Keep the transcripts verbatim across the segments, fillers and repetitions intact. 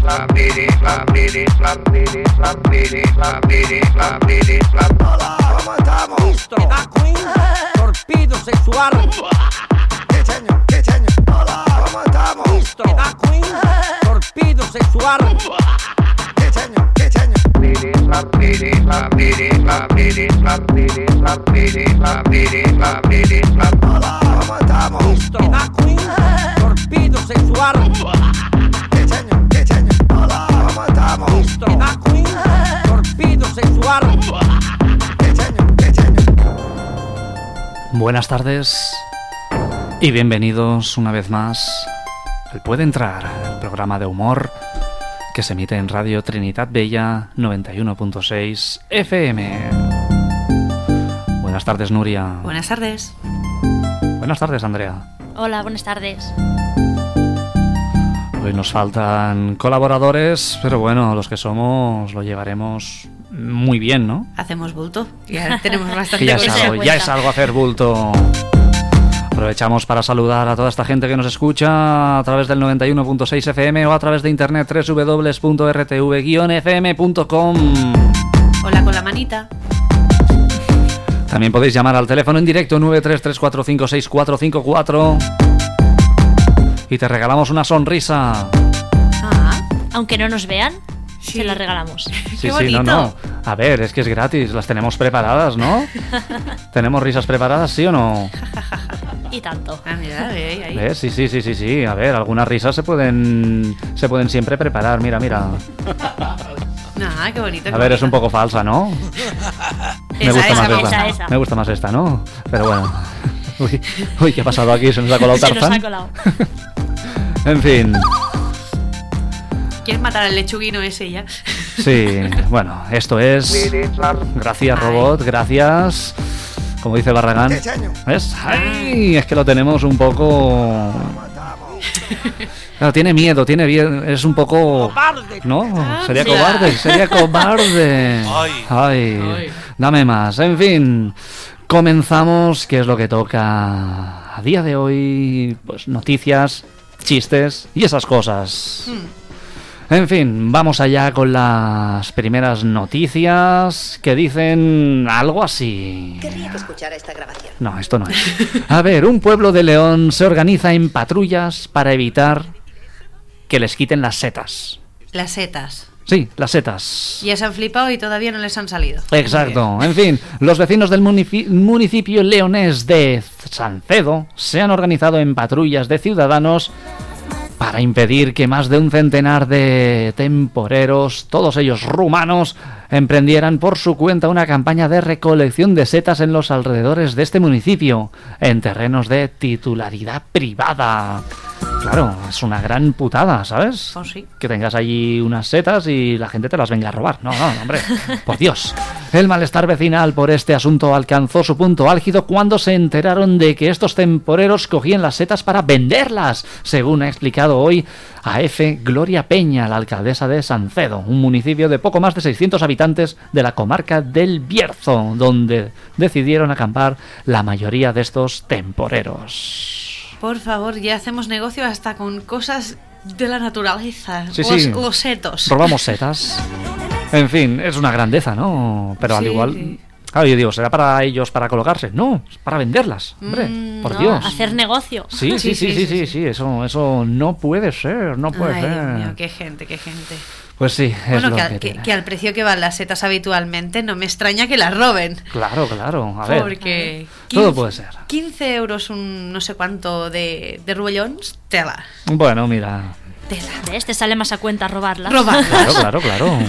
Hola, ¿cómo estamos? Listo. ¿Edad Queen? Torpedo sexual. Diseño, diseño. Hola, ¿cómo estamos? Listo. ¿Edad Queen? Torpedo sexual. Diseño, diseño. Hola, ¿cómo estamos? Listo. ¿Edad Queen? Torpedo sexual. Diseño, diseño. Hola, ¿cómo estamos? Listo. ¿Edad Queen? Torpedo sexual. Diseño, diseño. Buenas tardes y bienvenidos una vez más al Puede Entrar, el programa de humor que se emite en Radio Trinidad Bella noventa y uno punto seis F M. Buenas tardes, Nuria. Buenas tardes. Buenas tardes, Andrea. Hola, buenas tardes. Hoy nos faltan colaboradores, pero bueno, los que somos lo llevaremos muy bien, ¿no? Hacemos bulto. Ya tenemos Que bastante ya es cosa. algo, ya es algo hacer bulto. Aprovechamos para saludar a toda esta gente que nos escucha a través del noventa y uno punto seis F M o a través de internet doble u doble u doble u punto r t v guion f m punto com. Hola con la manita. También podéis llamar al teléfono en directo nueve tres tres cuatro cinco seis cuatro cinco cuatro y te regalamos una sonrisa. Ah, Aunque no nos vean, sí. se la regalamos. Sí, Qué sí, bonito. no, no. A ver, es que es gratis, las tenemos preparadas, ¿no? ¿Tenemos risas preparadas, sí o no? Y tanto. Ah, mira, ahí, ahí. ¿Ves? Sí, sí, sí, sí, sí. A ver, algunas risas se pueden se pueden siempre preparar. Mira, mira. Ah, qué bonito. A ver, es un poco falsa, ¿no? Me Esa, gusta esa, más me esta. gusta. esa. Me gusta más esta, ¿no? Pero bueno. Uy, uy, ¿qué ha pasado aquí? ¿Se nos ha colado Se nos ha Tarzán? colado. En fin. ¿Quieres matar al lechuguino ese ya? Sí, bueno, esto es... Gracias, robot, gracias. Como dice Barragán. Diseño. ¿Ves? ¡Ay! Es que lo tenemos un poco... ¿Cómo estamos? Claro, tiene miedo, tiene bien, es un poco... Cobarde. ¿No? Sería Anda. cobarde, sería cobarde. Ay. Ay, Ay. dame más. En fin, comenzamos, ¿qué es lo que toca a día de hoy? Pues noticias, chistes y esas cosas. En fin, vamos allá con las primeras noticias que dicen algo así. Querría que escuchara esta grabación. No, esto no es. A ver, un pueblo de León se organiza en patrullas para evitar que les quiten las setas. Las setas. Sí, las setas. Ya se han flipado y todavía no les han salido. Exacto. En fin, los vecinos del munici- municipio leonés de Salcedo se han organizado en patrullas de ciudadanos para impedir que más de un centenar de temporeros, todos ellos rumanos, emprendieran por su cuenta una campaña de recolección de setas en los alrededores de este municipio, en terrenos de titularidad privada. Claro, es una gran putada, ¿sabes? Oh, sí. Que tengas allí unas setas y la gente te las venga a robar. No, no, hombre, por Dios. El malestar vecinal por este asunto alcanzó su punto álgido cuando se enteraron de que estos temporeros cogían las setas para venderlas, según ha explicado hoy a F. Gloria Peña, la alcaldesa de Salcedo, un municipio de poco más de seiscientos habitantes de la comarca del Bierzo, donde decidieron acampar la mayoría de estos temporeros. Por favor, ya hacemos negocio hasta con cosas de la naturaleza. Sí, los, sí. los setos. Robamos setas. En fin, es una grandeza, ¿no? Pero al Sí, igual... sí. Claro, yo digo, ¿será para ellos para colocarse? No, es para venderlas, hombre, Mm, por No, Dios. hacer negocio. Sí, sí, sí, sí, sí, sí, eso, eso no puede ser, no puede Ay, ser. Dios mío, qué gente, qué gente. Pues sí, es Bueno, lo que, que, al- que- tiene. que al precio que van las setas habitualmente, no me extraña que las roben. Claro, claro, a ver. Porque Todo puede ser. quince euros un no sé cuánto de, de rubellons, tela. Bueno, mira, Tela. ¿Ves? Te sale más a cuenta robarlas. Robar. claro, claro, claro.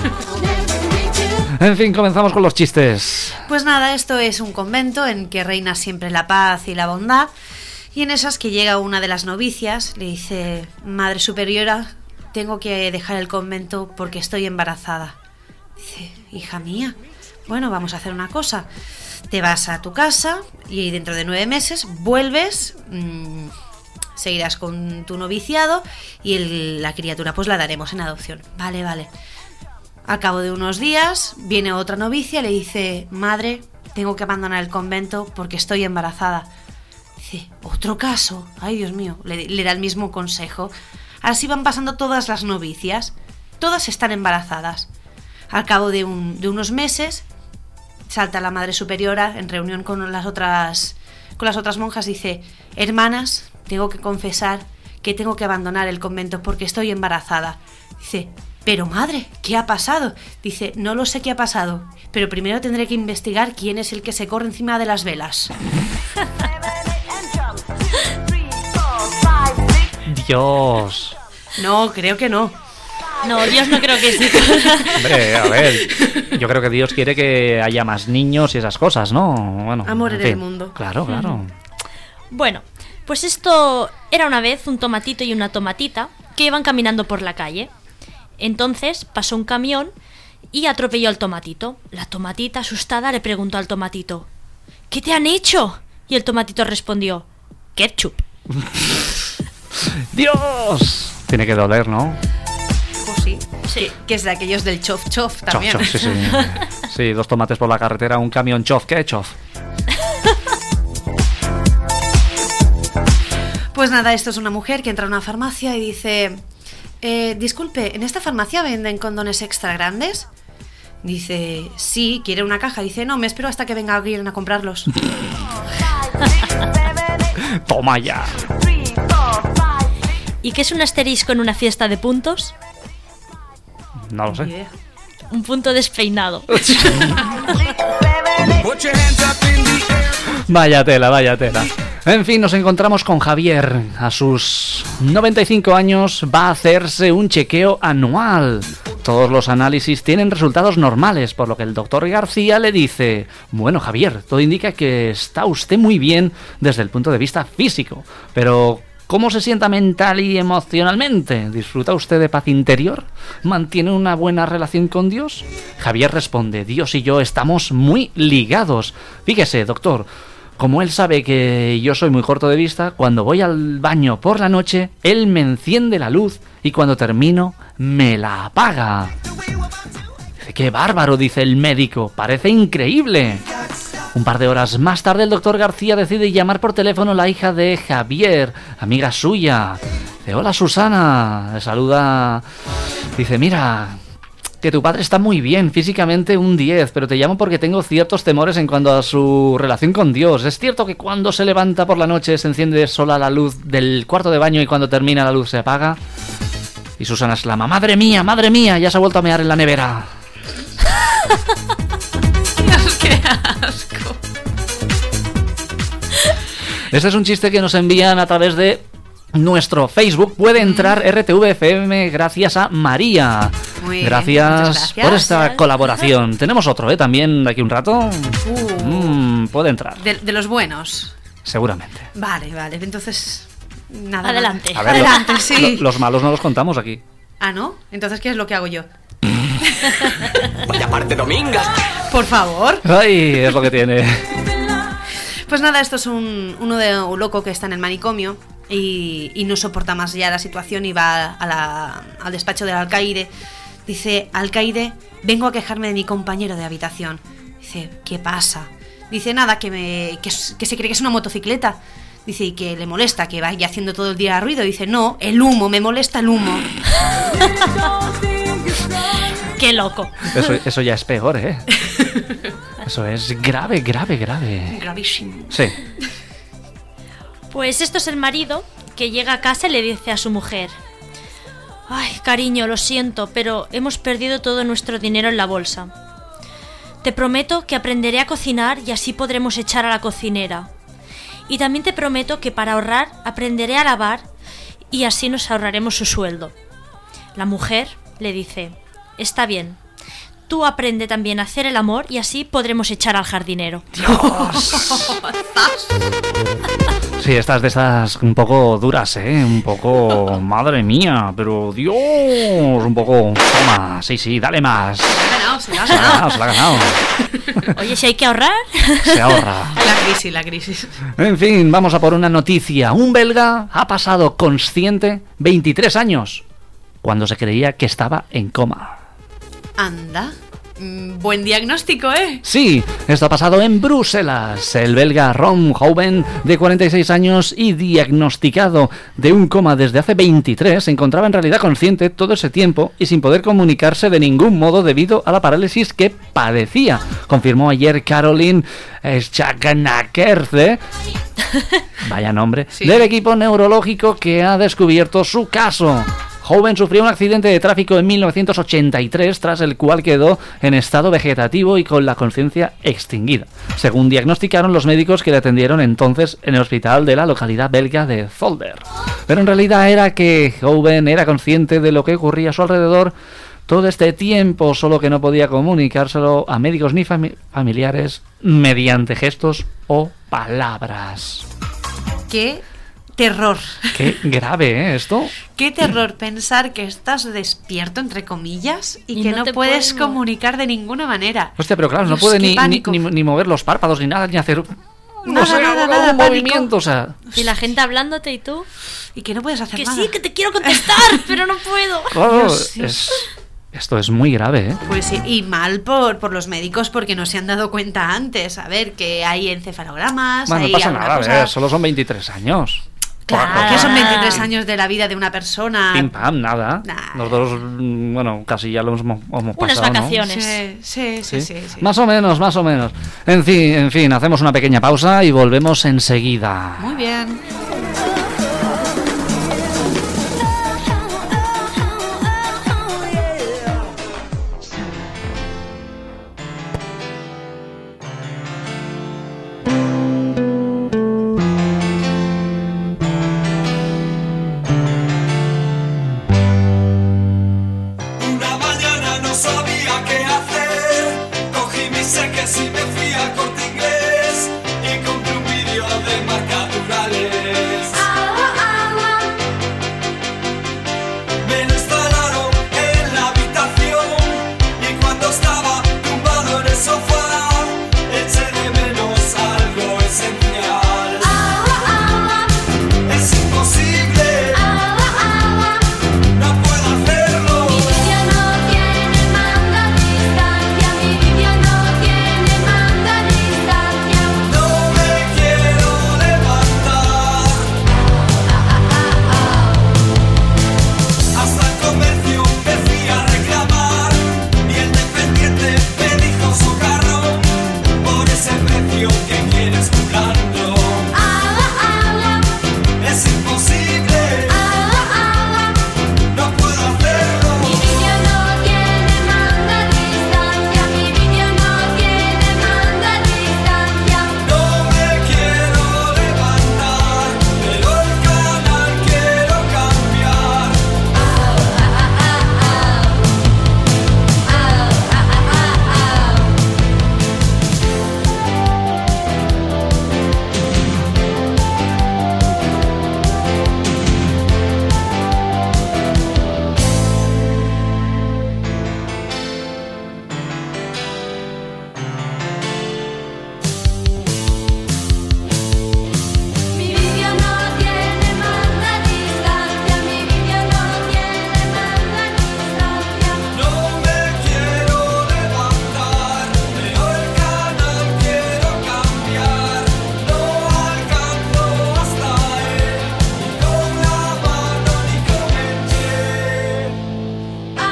En fin, comenzamos con los chistes. Pues nada, esto es un convento en que reina siempre la paz y la bondad. Y en esas que llega una de las novicias, le dice: Madre Superiora, tengo que dejar el convento porque estoy embarazada. Dice: hija mía, bueno, vamos a hacer una cosa. Te vas a tu casa y dentro de nueve meses vuelves, mmm, seguirás con tu noviciado y el- la criatura pues la daremos en adopción. Vale, vale. Al cabo de unos días viene otra novicia y le dice: madre, tengo que abandonar el convento porque estoy embarazada. Dice: ¿otro caso? Ay, Dios mío, le, le da el mismo consejo. Así van pasando todas las novicias. todas están embarazadas. Al cabo de, un, de unos meses, salta la Madre Superiora en reunión con las otras, con las otras monjas y dice: hermanas, tengo que confesar que tengo que abandonar el convento porque estoy embarazada. Dice: pero madre, ¿qué ha pasado? Dice: no lo sé qué ha pasado, pero primero tendré que investigar quién es el que se corre encima de las velas. Dios. No, creo que no. No, Dios no creo que sí. Hombre, a ver, yo creo que Dios quiere que haya más niños y esas cosas, ¿no? Bueno, Amor en fin. el mundo. Claro, claro. Bueno, pues esto era una vez un tomatito y una tomatita que iban caminando por la calle. Entonces pasó un camión y atropelló al tomatito. La tomatita, asustada, le preguntó al tomatito: ¿qué te han hecho? Y el tomatito respondió: ketchup. ¡Dios! Tiene que doler, ¿no? Pues sí. Sí. Que es de aquellos del chof chof Chof, también. chof, sí, sí. Sí, dos tomates por la carretera, un camión chof, ¿qué chof? Pues nada, esto es una mujer que entra a una farmacia y dice: eh, disculpe, ¿en esta farmacia venden condones extra grandes? Dice: sí, ¿quiere una caja? Dice: no, me espero hasta que venga alguien a comprarlos. Toma ya. ¿Y qué es un asterisco en una fiesta de puntos? No lo Ni sé. idea. Un punto despeinado. Vaya tela, vaya tela. En fin, nos encontramos con Javier. A sus noventa y cinco años va a hacerse un chequeo anual. Todos los análisis tienen resultados normales, por lo que el doctor García le dice: bueno, Javier, todo indica que está usted muy bien desde el punto de vista físico, pero ¿cómo se sienta mental y emocionalmente? ¿Disfruta usted de paz interior? ¿Mantiene una buena relación con Dios? Javier responde: Dios y yo estamos muy ligados. Fíjese, doctor, como él sabe que yo soy muy corto de vista, cuando voy al baño por la noche, él me enciende la luz y cuando termino, me la apaga. Dice: ¡qué bárbaro!, dice el médico, parece increíble. Un par de horas más tarde, el doctor García decide llamar por teléfono a la hija de Javier, amiga suya. Dice: hola, Susana. Le saluda. Dice: mira, que tu padre está muy bien, físicamente un diez, pero te llamo porque tengo ciertos temores en cuanto a su relación con Dios. ¿Es cierto que cuando se levanta por la noche se enciende sola la luz del cuarto de baño y cuando termina la luz se apaga? Y Susana exclama: madre mía, madre mía, ya se ha vuelto a mear en la nevera. Dios, qué asco. Este es un chiste que nos envían a través de nuestro Facebook. Puede entrar R T V F M gracias a María. Muy bien, gracias, muchas gracias. por esta Gracias. colaboración. Tenemos otro, ¿eh? También de aquí un rato. Uh, Mm, puede entrar, de, de los buenos. seguramente. Vale, vale, entonces... Nada, Adelante. A ver, Adelante, lo- sí. lo- los malos no los contamos aquí. Ah, ¿no? Entonces, ¿qué es lo que hago yo? Vaya parte dominga. Por favor. Ay, es lo que tiene. Pues nada, esto es un, uno de un loco que está en el manicomio y, y no soporta más ya la situación y va a la- al despacho del alcaide. Dice: alcaide, vengo a quejarme de mi compañero de habitación. Dice: ¿qué pasa? Dice: nada, que, me, que, es- que se cree que es una motocicleta. Dice: y que le molesta que vaya haciendo todo el día ruido. Dice: no, el humo, me molesta el humo. ¡Qué loco! Eso, eso ya es peor, ¿eh? Eso es grave, grave, grave. Gravísimo. Sí. Pues esto es el marido que llega a casa y le dice a su mujer: ay, cariño, lo siento, pero hemos perdido todo nuestro dinero en la bolsa. Te prometo que aprenderé a cocinar y así podremos echar a la cocinera. Y también te prometo que para ahorrar aprenderé a lavar y así nos ahorraremos su sueldo. La mujer le dice: está bien, tú aprende también a hacer el amor y así podremos echar al jardinero. Sí, estas de estas un poco duras, ¿eh? Un poco... Madre mía, pero Dios, un poco... Toma, sí, sí, dale más. Se la ha ganado, se la ha Se la ha ganado. ganado, se la ha ganado. Oye, si hay que ahorrar... Se ahorra. La crisis, la crisis. En fin, vamos a por una noticia. Un belga ha pasado consciente veintitrés años cuando se creía que estaba en coma. Anda. mm, buen diagnóstico, ¿eh? Sí, esto ha pasado en Bruselas. El belga Ron Houben, de cuarenta y seis años y diagnosticado de un coma desde hace veintitrés, se encontraba en realidad consciente todo ese tiempo y sin poder comunicarse de ningún modo debido a la parálisis que padecía, confirmó ayer Caroline Schackenakerze, vaya nombre, Sí. del equipo neurológico que ha descubierto su caso. Houben sufrió un accidente de tráfico en mil novecientos ochenta y tres, tras el cual quedó en estado vegetativo y con la conciencia extinguida, según diagnosticaron los médicos que le atendieron entonces en el hospital de la localidad belga de Zolder. Pero en realidad era que Houben era consciente de lo que ocurría a su alrededor todo este tiempo, solo que no podía comunicárselo a médicos ni fami- familiares mediante gestos o palabras. ¡Qué terror! Qué grave, ¿eh? Esto. ¡Qué terror pensar que estás despierto, entre comillas, y, Y que no no, te puedes puedes mo- comunicar de ninguna manera! Hostia, pero claro, no Dios, puede qué ni, ni, pánico. ni, ni mover los párpados ni nada, ni hacer... No Nada, sé, nada, algún nada, pánico. movimiento, o sea... Y la gente hablándote y tú. Y que no puedes hacer Que nada. sí, que te quiero contestar, pero no puedo. Claro, Dios, Dios. es... Esto es muy grave, ¿eh? Pues sí, y mal por, por los médicos porque no se han dado cuenta antes. A ver, que hay encefalogramas, Bueno, no hay pasa alguna nada, a cosa- ver, solo son veintitrés años. Claro, que son Ah. veintitrés años de la vida de una persona. Pim pam, nada. Nah. Nosotros, mm, bueno, casi ya lo hemos, hemos Unas pasado, ¿no? vacaciones. Sí, sí, sí, ¿Sí? sí, sí. Más o menos, más o menos. En fin, en fin, hacemos una pequeña pausa y volvemos enseguida. Muy bien. Una mañana no sabía qué hacer, cogí mis seques y me fui a Corte Inglés y compré un vídeo de marca Durales. Me lo instalaron en la habitación y cuando estaba tumbado en el sofá eché de menos algo esencial. Es imposible, no puedo hacerlo. No me quiero levantar. Hasta el comercio me fui a reclamar y el dependiente me dijo socarrón por ese precio que quieres cobrarlo. Es imposible, no puedo hacerlo. No me quiero levantar, pero el canal quiero cambiar. Mi vídeo no tiene manga distancia, mi vídeo no tiene manga distancia. No me quiero levantar, pero el canal quiero cambiar. No alcanzo hasta él, ni con la mano ni con el pie. A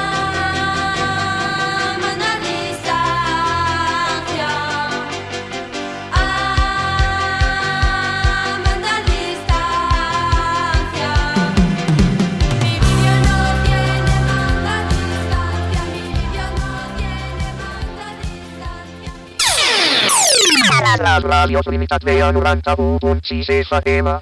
manga distancia. A manga distancia. Mi vídeo no tiene manga distancia, mi vídeo no tiene manga distancia. La ràdios limitat ve a noranta-u punt sis F M.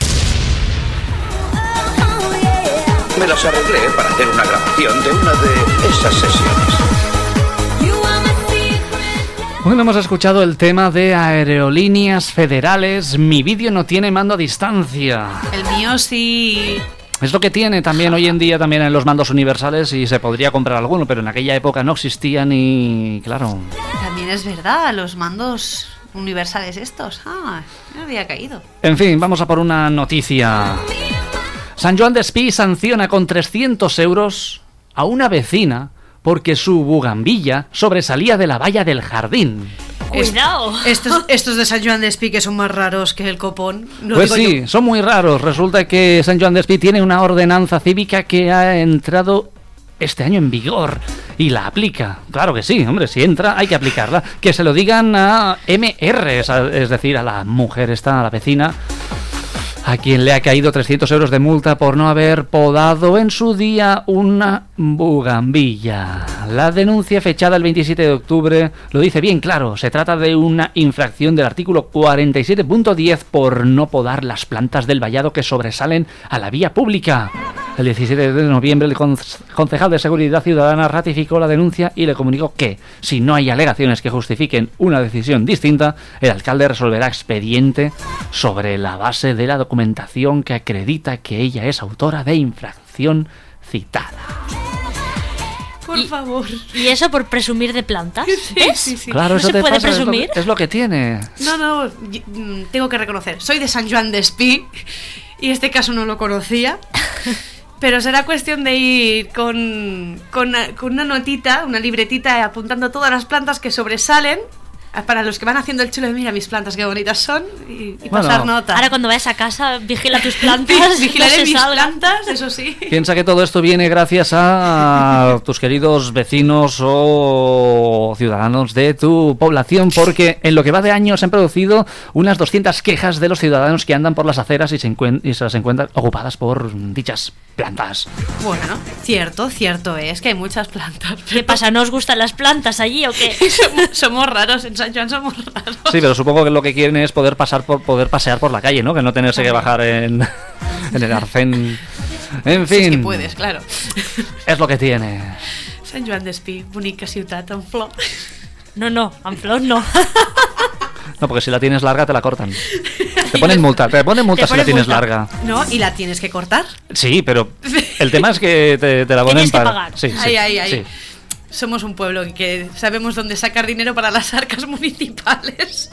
Me las arreglé para hacer una grabación de una de esas sesiones. You are my secret. Bueno, hemos escuchado el tema de Aerolíneas Federales. Mi vídeo no tiene mando a distancia. El mío sí. Es lo que tiene también hoy en día también en los mandos universales y se podría comprar alguno, pero en aquella época no existían y claro. También es verdad, los mandos universales estos. Ah, no había caído. En fin, vamos a por una noticia. San Joan Despí sanciona con trescientos euros a una vecina porque su bugambilla sobresalía de la valla del jardín. Cuidado. Estos, estos de San Joan de Espí que son más raros que el copón. No Pues digo sí, yo. son muy raros. Resulta que San Joan de Espí tiene una ordenanza cívica que ha entrado este año en vigor y la aplica. Claro que sí, hombre, si entra hay que aplicarla. Que se lo digan a M R, es decir, a la mujer esta, a la vecina, a quien le ha caído trescientos euros de multa por no haber podado en su día una bugambilla. La denuncia fechada el veintisiete de octubre lo dice bien claro. Se trata de una infracción del artículo cuarenta y siete punto diez por no podar las plantas del vallado que sobresalen a la vía pública. El diecisiete de noviembre el concejal de Seguridad Ciudadana ratificó la denuncia y le comunicó que, si no hay alegaciones que justifiquen una decisión distinta, el alcalde resolverá expediente sobre la base de la documentación que acredita que ella es autora de infracción citada. Por Y- favor. ¿Y eso por presumir de plantas? ¿Ves? sí, sí. Claro, ¿No eso se te puede pasa, es lo- presumir? Es lo que tiene. No, no, y- mm, tengo que reconocer. Soy de San Joan de Espí y este caso no lo conocía. Pero será cuestión de ir con, con, una- con una notita, una libretita apuntando todas las plantas que sobresalen. Para los que van haciendo el chulo de mira mis plantas qué bonitas son y, y Bueno, pasar nota. Ahora cuando vayas a casa, vigila tus plantas. Vigilaré no se mis salgan. plantas, eso sí. Piensa que todo esto viene gracias a tus queridos vecinos o ciudadanos de tu población, porque en lo que va de año se han producido unas doscientas quejas de los ciudadanos que andan por las aceras y se, encuen- y se las encuentran ocupadas por dichas plantas. Bueno, cierto, cierto es que hay muchas plantas. ¿Qué pasa? ¿No os gustan las plantas allí o qué? Somos, somos raros, en San Joan somos raros. Sí, pero supongo que lo que quieren es poder pasar por poder pasear por la calle, ¿no? Que no tenerse que bajar en, en el arcén. En Si es que fin, puedes, claro. es lo que tiene. Sant Joan d'Espí, bonica ciutat en flor. No, no, en flor no. No, porque si la tienes larga te la cortan. Te ponen multa, te ponen multa Te si la ponen tienes multa. larga. ¿No? ¿Y la tienes que cortar? Sí, pero el tema es que te, te la ponen Tienes que para... pagar. Sí, sí, Ay, ay, ay. sí. Somos un pueblo que sabemos dónde sacar dinero para las arcas municipales.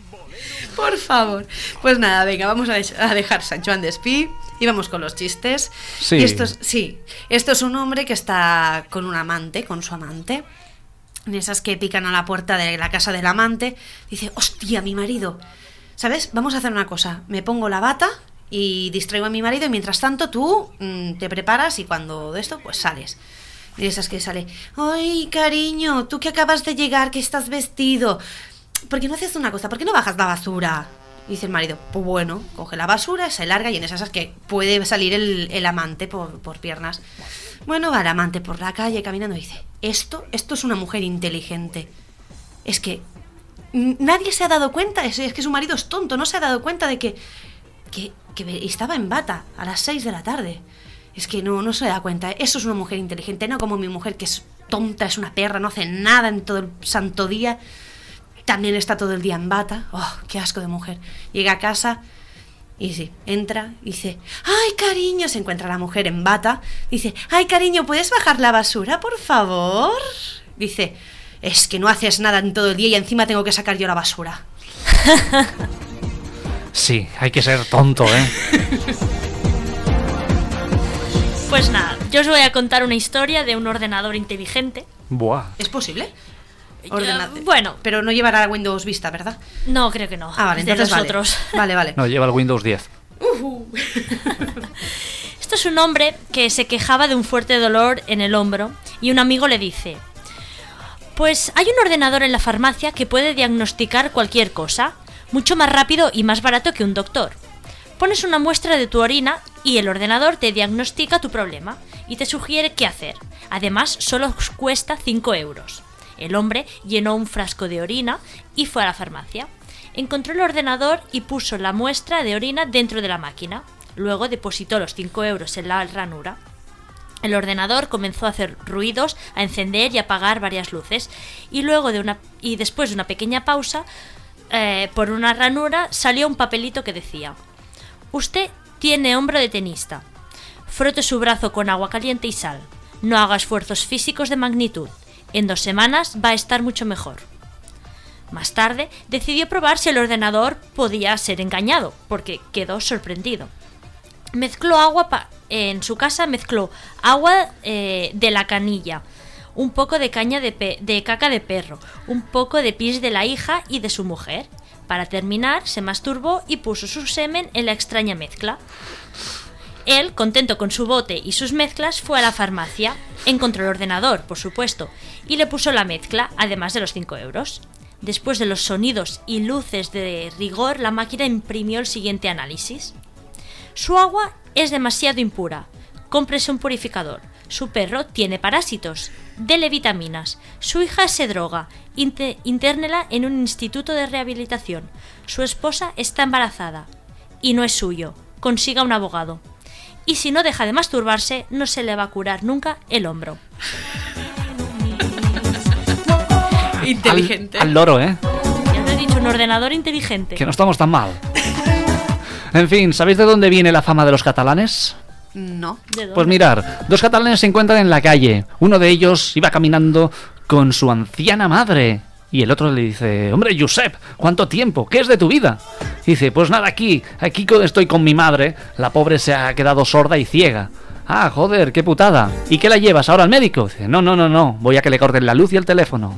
Por favor. Pues nada, venga, vamos a, de- a dejar Sant Joan d'Espí y vamos con los chistes. Sí. Y esto es, sí, esto es un hombre que está con un amante, con su amante. En esas que pican a la puerta de la casa del amante. Dice, hostia, mi marido. ¿Sabes? Vamos a hacer una cosa. Me pongo la bata y distraigo a mi marido y mientras tanto tú mm, te preparas y cuando de esto, pues sales. Y de esas que sale, ay, cariño, tú que acabas de llegar, que estás vestido, ¿por qué no haces una cosa? ¿Por qué no bajas la basura? Y dice el marido, pues bueno, coge la basura, se larga y en esas que puede salir el, el amante por, por piernas. Bueno, va el amante por la calle caminando y dice, esto, esto es una mujer inteligente. Es que mm, nadie se ha dado cuenta, es, es que su marido es tonto, no se ha dado cuenta de que, que, que estaba en bata a las seis de la tarde. Es que no, no se da cuenta. Eso es una mujer inteligente, no como mi mujer que es tonta, es una perra, no hace nada en todo el santo día. También está todo el día en bata. Oh, qué asco de mujer. Llega a casa y sí, entra y dice, ay, cariño, se encuentra la mujer en bata. Dice, ay, cariño, ¿puedes bajar la basura, por favor? Dice, es que no haces nada en todo el día y encima tengo que sacar yo la basura. Sí, hay que ser tonto, ¿eh? Pues nada, yo os voy a contar una historia de un ordenador inteligente. Buah. ¿Es posible? Eh, Ordenate. bueno, Pero no llevará Windows Vista, ¿verdad? no, creo que no. Ah, vale, es de entonces los vale. otros. Vale, vale. No, lleva el Windows diez. Esto es un hombre que se quejaba de un fuerte dolor en el hombro y un amigo le dice, pues hay un ordenador en la farmacia que puede diagnosticar cualquier cosa, mucho más rápido y más barato que un doctor. Pones una muestra de tu orina y el ordenador te diagnostica tu problema y te sugiere qué hacer. Además, solo cuesta cinco euros. El hombre llenó un frasco de orina y fue a la farmacia. Encontró el ordenador y puso la muestra de orina dentro de la máquina. Luego depositó los cinco euros en la ranura. El ordenador comenzó a hacer ruidos, a encender y apagar varias luces. Y luego de una y después de una pequeña pausa, eh, por una ranura salió un papelito que decía: usted tiene hombro de tenista. Frote su brazo con agua caliente y sal. No haga esfuerzos físicos de magnitud. En dos semanas va a estar mucho mejor. Más tarde decidió probar si el ordenador podía ser engañado, porque quedó sorprendido. Mezcló agua pa- en su casa mezcló agua eh, de la canilla, un poco de caña de, pe- de caca de perro, un poco de pis de la hija y de su mujer. Para terminar, se masturbó y puso su semen en la extraña mezcla. Él, contento con su bote y sus mezclas, fue a la farmacia, encontró el ordenador, por supuesto, y le puso la mezcla, además de los cinco euros. Después de los sonidos y luces de rigor, la máquina imprimió el siguiente análisis. Su agua es demasiado impura. Cómprese un purificador. Su perro tiene parásitos. Dele vitaminas. Su hija se droga. Inte- intérnela en un instituto de rehabilitación. Su esposa está embarazada. Y no es suyo. Consiga un abogado. Y si no deja de masturbarse, no se le va a curar nunca el hombro. Inteligente. Al, al loro, ¿eh? Ya lo he dicho, un ordenador inteligente. Que no estamos tan mal. En fin, ¿sabéis de dónde viene la fama de los catalanes? No. ¿De dónde? Pues mirar, dos catalanes se encuentran en la calle. Uno de ellos iba caminando con su anciana madre. Y el otro le dice: hombre, Josep, ¿cuánto tiempo? ¿Qué es de tu vida? Y dice: pues nada, aquí, aquí estoy con mi madre. La pobre se ha quedado sorda y ciega. Ah, joder, qué putada. ¿Y qué la llevas ahora al médico? Dice: no, no, no, no, voy a que le corten la luz y el teléfono.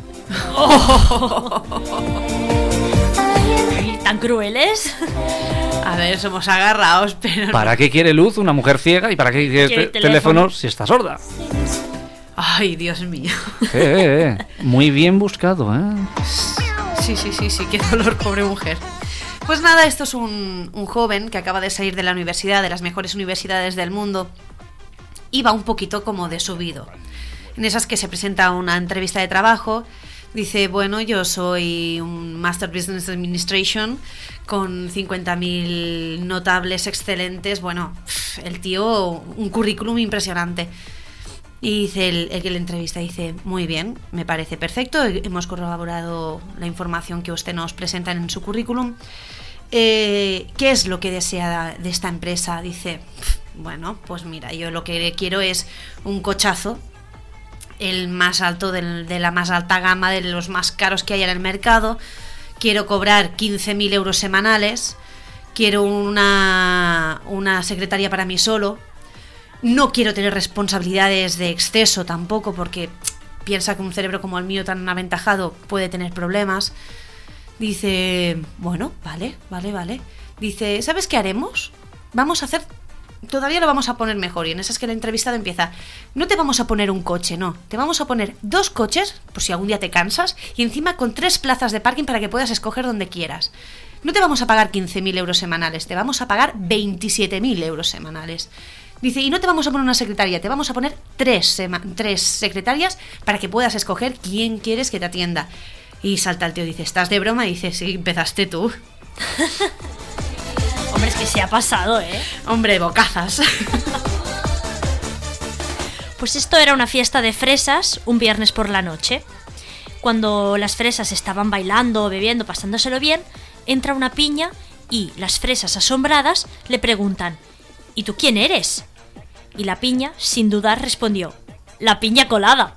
¿Tan crueles? A ver, somos agarrados, pero... ¿Para qué quiere luz una mujer ciega y para qué quiere Quiere te- teléfono. teléfono si está sorda? Ay, Dios mío. Eh, eh, eh. Muy bien buscado, ¿eh? Sí, sí, sí, sí, qué dolor, pobre mujer. Pues nada, esto es un, un joven que acaba de salir de la universidad, de las mejores universidades del mundo, y va un poquito como de subido. En esas que se presenta a una entrevista de trabajo, dice: bueno, yo soy un Master Business Administration con cincuenta mil notables excelentes. Bueno, pff, el tío, un currículum impresionante. Y dice el, el que le entrevista, dice: muy bien, me parece perfecto, hemos corroborado la información que usted nos presenta en su currículum. Eh, ¿Qué es lo que desea de esta empresa? Dice: bueno, pues mira, yo lo que quiero es un cochazo, el más alto del, de la más alta gama, de los más caros que hay en el mercado. Quiero cobrar quince mil euros semanales. Quiero una, una secretaria para mí solo. No quiero tener responsabilidades de exceso tampoco, porque piensa que un cerebro como el mío tan aventajado puede tener problemas. Dice: bueno, vale, vale, vale. Dice: ¿sabes qué haremos? Vamos a hacer... Todavía lo vamos a poner mejor. Y en esas que el entrevistado empieza: no te vamos a poner un coche, no. Te vamos a poner dos coches, por si algún día te cansas, y encima con tres plazas de parking para que puedas escoger donde quieras. No te vamos a pagar quince mil euros semanales, te vamos a pagar veintisiete mil euros semanales. Dice: y no te vamos a poner una secretaria, te vamos a poner tres, sema- tres secretarias para que puedas escoger quién quieres que te atienda. Y salta el tío, dice: ¿estás de broma? Y dice: sí, empezaste tú. Hombre, es que se ha pasado, ¿eh? Hombre, bocazas. Pues esto era una fiesta de fresas un viernes por la noche. Cuando las fresas estaban bailando, bebiendo, pasándoselo bien, entra una piña y las fresas, asombradas, le preguntan: ¿y tú quién eres? Y la piña, sin dudar, respondió: la piña colada.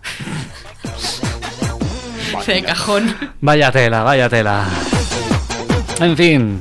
De cajón. Vaya tela, vaya tela. En fin.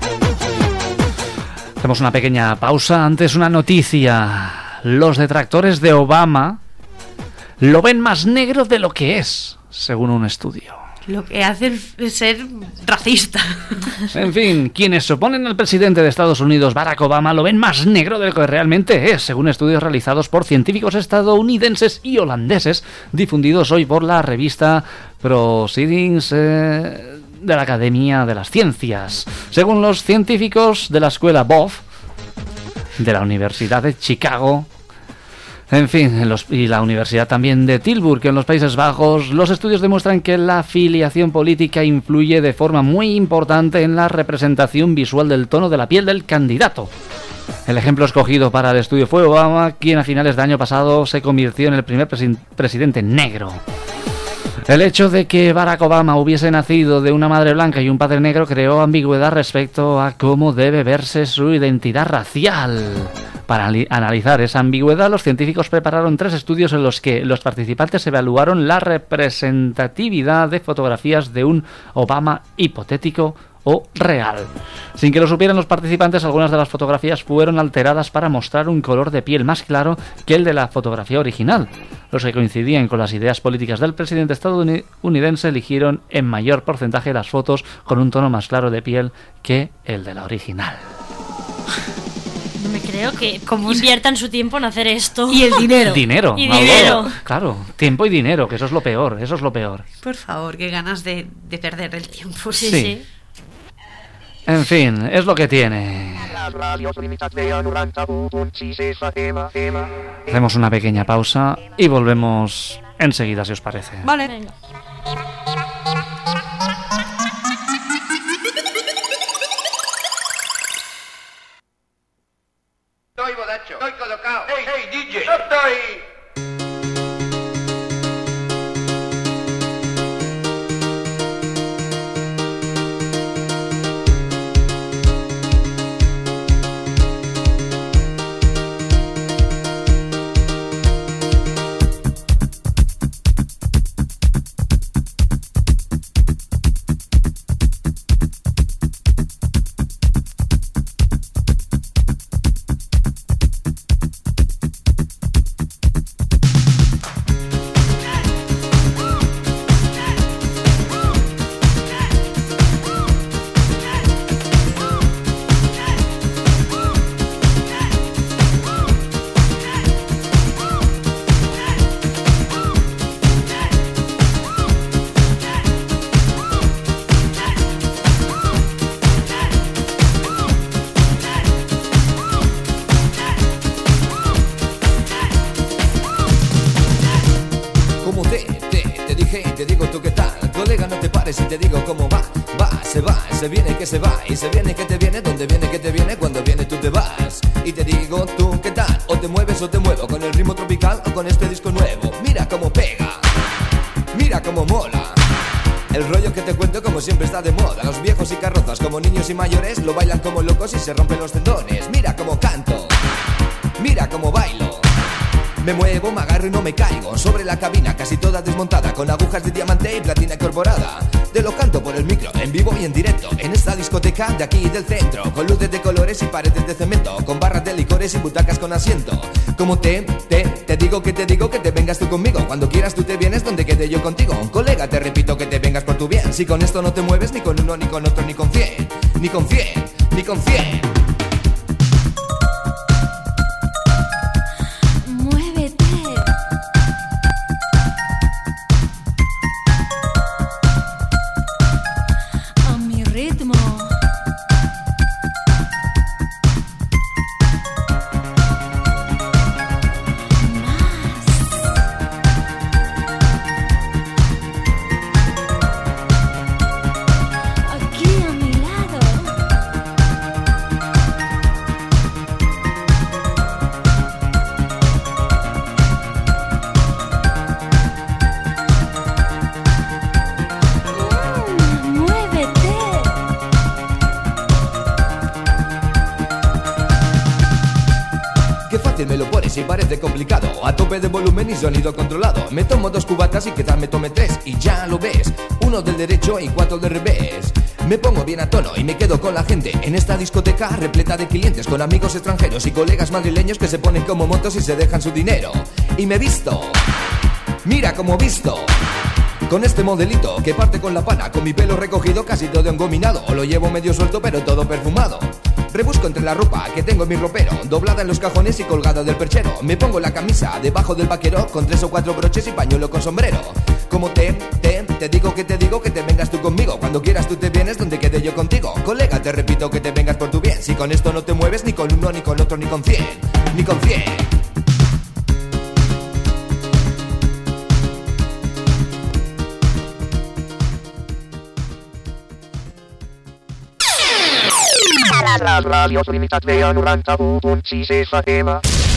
Hacemos una pequeña pausa. Antes una noticia. Los detractores de Obama lo ven más negro de lo que es, según un estudio. Lo que hace es ser racista. En fin, quienes se oponen al presidente de Estados Unidos, Barack Obama, lo ven más negro de lo que realmente es, según estudios realizados por científicos estadounidenses y holandeses, difundidos hoy por la revista Proceedings eh, de la Academia de las Ciencias. Según los científicos de la escuela Booth, de la Universidad de Chicago, en fin, en los, y la Universidad también de Tilburg, en los Países Bajos, los estudios demuestran que la afiliación política influye de forma muy importante en la representación visual del tono de la piel del candidato. El ejemplo escogido para el estudio fue Obama, quien a finales del año pasado se convirtió en el primer presi- presidente negro. El hecho de que Barack Obama hubiese nacido de una madre blanca y un padre negro creó ambigüedad respecto a cómo debe verse su identidad racial. Para ali- analizar esa ambigüedad, los científicos prepararon tres estudios en los que los participantes evaluaron la representatividad de fotografías de un Obama hipotético o real. Sin que lo supieran los participantes, algunas de las fotografías fueron alteradas para mostrar un color de piel más claro que el de la fotografía original. Los que coincidían con las ideas políticas del presidente estadounidense eligieron en mayor porcentaje las fotos con un tono más claro de piel que el de la original. No me creo que ¿Cómo se- inviertan su tiempo en hacer esto. Y el dinero. Dinero. Y Algo. dinero. Claro, tiempo y dinero, que eso es lo peor, eso es lo peor. Por favor, qué ganas de, de perder el tiempo. Sí, Sí. sí. En fin, es lo que tiene. Les ràdios limitats ve a noranta-u punt sis F M. Hacemos una pequeña pausa y volvemos enseguida, si os parece. Vale. Venga. Estoy bodacho, estoy colocado. ¡Hey, hey, D J! ¡No estoy! Como te, te, te dije y te digo tú qué tal. Colega, no te pares y te digo cómo va. Va, se va, se viene que se va. Y se viene que te viene, donde viene que te viene. Cuando viene tú te vas. Y te digo tú qué tal. O te mueves o te muevo. Con el ritmo tropical o con este disco nuevo. Mira cómo pega. Mira cómo mola. El rollo que te cuento como siempre está de moda. Los viejos y carrozas como niños y mayores lo bailan como locos y se rompen los tendones. Mira cómo canto. Mira cómo bailo. Me muevo, me agarro y no me caigo. Sobre la cabina casi toda desmontada, con agujas de diamante y platina incorporada. Te lo canto por el micro, en vivo y en directo, en esta discoteca de aquí del centro, con luces de colores y paredes de cemento, con barras de licores y butacas con asiento. Como te, te, te digo que te digo que te vengas tú conmigo. Cuando quieras tú te vienes donde quede yo contigo. Colega, te repito que te vengas por tu bien. Si con esto no te mueves ni con uno, ni con otro, ni con cien. Ni con cien, ni con cien. Muévete. A mi ritmo. Más. Aquí a mi lado. Mm, muévete. Qué fácil me lo pones y parece complicado. A tope de volumen y sonido controlado. Me tomo dos cubatas y quizás me tome tres. Y ya lo ves, uno del derecho y cuatro del revés. Me pongo bien a tono y me quedo con la gente en esta discoteca repleta de clientes, con amigos extranjeros y colegas madrileños que se ponen como motos y se dejan su dinero. Y me visto, mira cómo visto, con este modelito que parte con la pana, con mi pelo recogido casi todo engominado. O lo llevo medio suelto pero todo perfumado. Rebusco entre la ropa que tengo en mi ropero, doblada en los cajones y colgada del perchero. Me pongo la camisa debajo del vaquero, con tres o cuatro broches y pañuelo con sombrero. Como te, te, te digo que te digo que te vengas tú conmigo. Cuando quieras tú te vienes donde quede yo contigo. Colega, te repito que te vengas por tu bien. Si con esto no te mueves ni con uno, ni con otro, ni con cien. Ni con cien. Les ràdios limitats ve a noranta-u punt sis F M.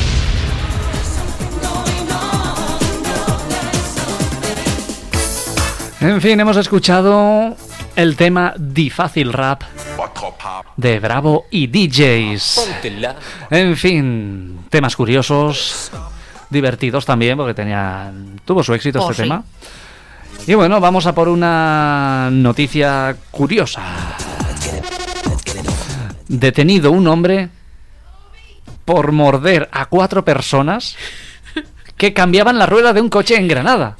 En fin, hemos escuchado el tema Di Fácil Rap de Bravo y D Js. En fin, temas curiosos, divertidos también, porque tenía, tuvo su éxito Oh, este sí. tema. Y bueno, vamos a por una noticia curiosa. Detenido un hombre por morder a cuatro personas que cambiaban la rueda de un coche en Granada.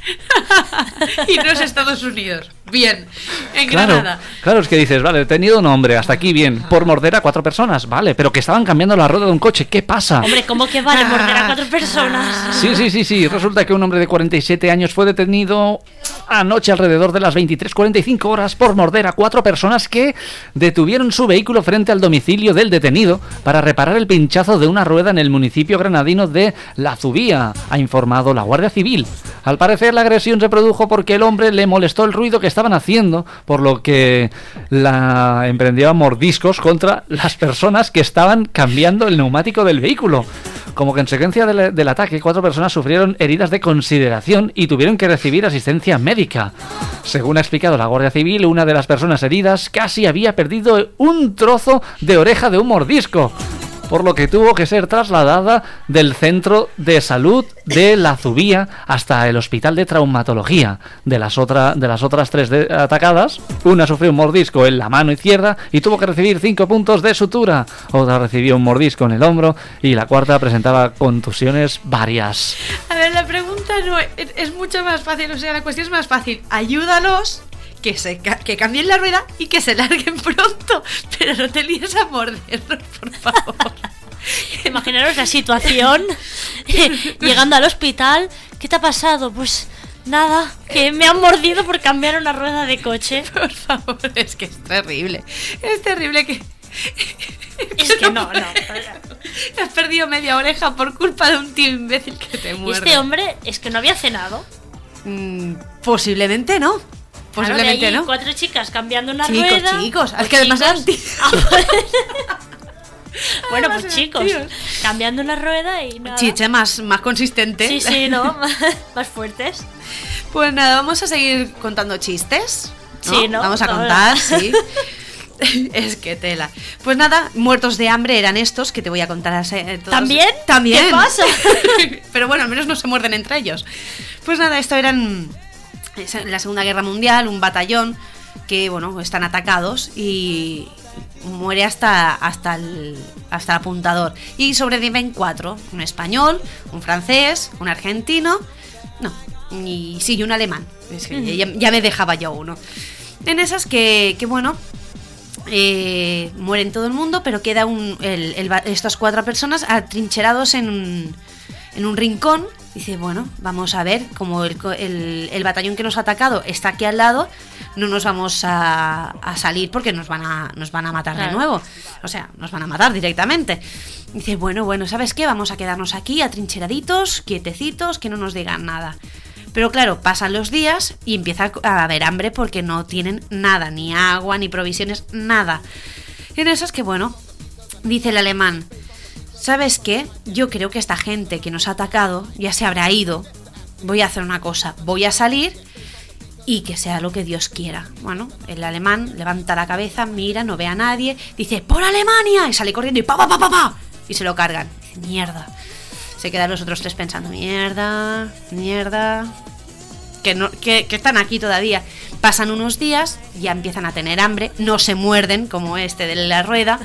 Y no es Estados Unidos. Bien, en Claro, Granada. claro, es que dices, vale, detenido un hombre, hasta aquí bien, por morder a cuatro personas, vale, pero que estaban cambiando la rueda de un coche, ¿qué pasa? Hombre, ¿cómo que vale morder a cuatro personas? Sí, sí, sí, sí, resulta que un hombre de cuarenta y siete años fue detenido anoche alrededor de las veintitrés cuarenta y cinco horas por morder a cuatro personas que detuvieron su vehículo frente al domicilio del detenido para reparar el pinchazo de una rueda en el municipio granadino de La Zubía, ha informado la Guardia Civil. Al parecer la agresión se produjo porque el hombre le molestó el ruido que estaban haciendo, por lo que la emprendió a mordiscos contra las personas que estaban cambiando el neumático del vehículo. Como consecuencia del, del ataque, cuatro personas sufrieron heridas de consideración y tuvieron que recibir asistencia médica. Según ha explicado la Guardia Civil, una de las personas heridas casi había perdido un trozo de oreja de un mordisco, por lo que tuvo que ser trasladada del centro de salud de La Zubía hasta el hospital de traumatología. De las, otra, de las otras tres de, atacadas, una sufrió un mordisco en la mano izquierda y tuvo que recibir cinco puntos de sutura, otra recibió un mordisco en el hombro y la cuarta presentaba contusiones varias. A ver, la pregunta no es, es mucho más fácil, o sea, la cuestión es más fácil. Ayúdalos, que se ca- que cambien la rueda y que se larguen pronto, pero no te líes a morderlos, por favor. Imaginaros la situación, llegando al hospital, ¿qué te ha pasado? Pues nada, que me han mordido por cambiar una rueda de coche. Por favor, es que es terrible. Es terrible que... Es que no, no. Has perdido media oreja por culpa de un tío imbécil que te Y muerde. este hombre es que no había cenado. Mm, posiblemente no. Claro, de Posiblemente allí no. cuatro chicas cambiando una Chicos, rueda. chicos, es Pues que además eran chicos. tíos. Ah, pues- Bueno, Además pues eran chicos, tíos. cambiando una rueda y nada. Chiche más, más consistente. Sí, sí, ¿no? Más fuertes. Pues nada, vamos a seguir contando chistes. Sí, ¿no? Vamos a Ahora. contar, sí. Es que tela. Pues nada, muertos de hambre eran estos que te voy a contar. así, eh, todos. ¿También? También. ¿Qué pasa? Pero bueno, al menos no se muerden entre ellos. Pues nada, esto eran en la Segunda Guerra Mundial, un batallón que, bueno, están atacados y muere hasta, hasta, el, hasta el apuntador. Y sobreviven cuatro: un español, un francés, un argentino, no, y sí, y un alemán. Es que ya, ya me dejaba yo uno. En esas que, que bueno, eh, mueren todo el mundo, pero queda un, el, el, estas cuatro personas atrincherados en un, en un rincón. Dice, bueno, vamos a ver, como el, el, el batallón que nos ha atacado está aquí al lado, no nos vamos a, a salir porque nos van a, nos van a matar Claro. de nuevo. O sea, nos van a matar directamente. Dice, bueno, bueno, ¿sabes qué? Vamos a quedarnos aquí atrincheraditos, quietecitos, que no nos digan nada. Pero claro, pasan los días y empieza a haber hambre porque no tienen nada, ni agua, ni provisiones, nada. En esas que, bueno, dice el alemán, ¿sabes qué? Yo creo que esta gente que nos ha atacado ya se habrá ido. Voy a hacer una cosa, voy a salir y que sea lo que Dios quiera. Bueno, el alemán levanta la cabeza, mira, no ve a nadie, dice, ¡por Alemania! Y sale corriendo y ¡pa, pa, pa, pa, pa! Y se lo cargan. Dice, mierda. Se quedan los otros tres pensando, mierda, mierda, que, no, que, que están aquí todavía. Pasan unos días, ya empiezan a tener hambre, no se muerden como este de la rueda.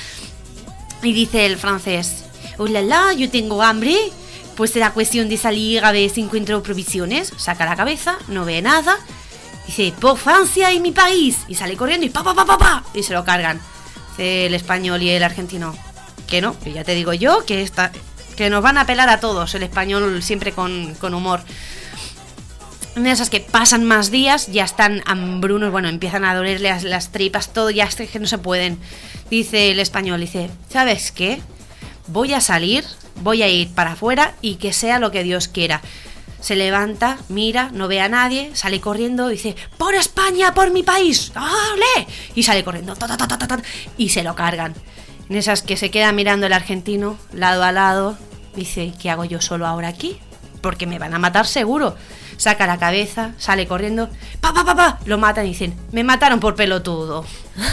Y dice el francés, ¡oh la la, yo tengo hambre! Pues será cuestión de salir a ver si encuentro provisiones. Saca la cabeza, no ve nada. Dice, por Francia y mi país. Y sale corriendo y pa, pa, pa, pa, pa. Y se lo cargan. Dice el español y el argentino, que no, que ya te digo yo, que esta... que nos van a pelar a todos, el español siempre con, con humor. En esas que pasan más días, ya están hambrunos, bueno, empiezan a dolerle las, las tripas, todo, ya es que no se pueden. Dice el español, dice, ¿sabes qué? Voy a salir, voy a ir para afuera y que sea lo que Dios quiera. Se levanta, mira, no ve a nadie, sale corriendo, dice, ¡por España, por mi país! ¡Ole! Y sale corriendo, ta, ta, ta, ta, ta, ta, y se lo cargan. En esas que se queda mirando el argentino, lado a lado, dice, ¿qué hago yo solo ahora aquí? Porque me van a matar seguro. Saca la cabeza, sale corriendo, pa, pa, pa, pa, lo matan y dicen, me mataron por pelotudo.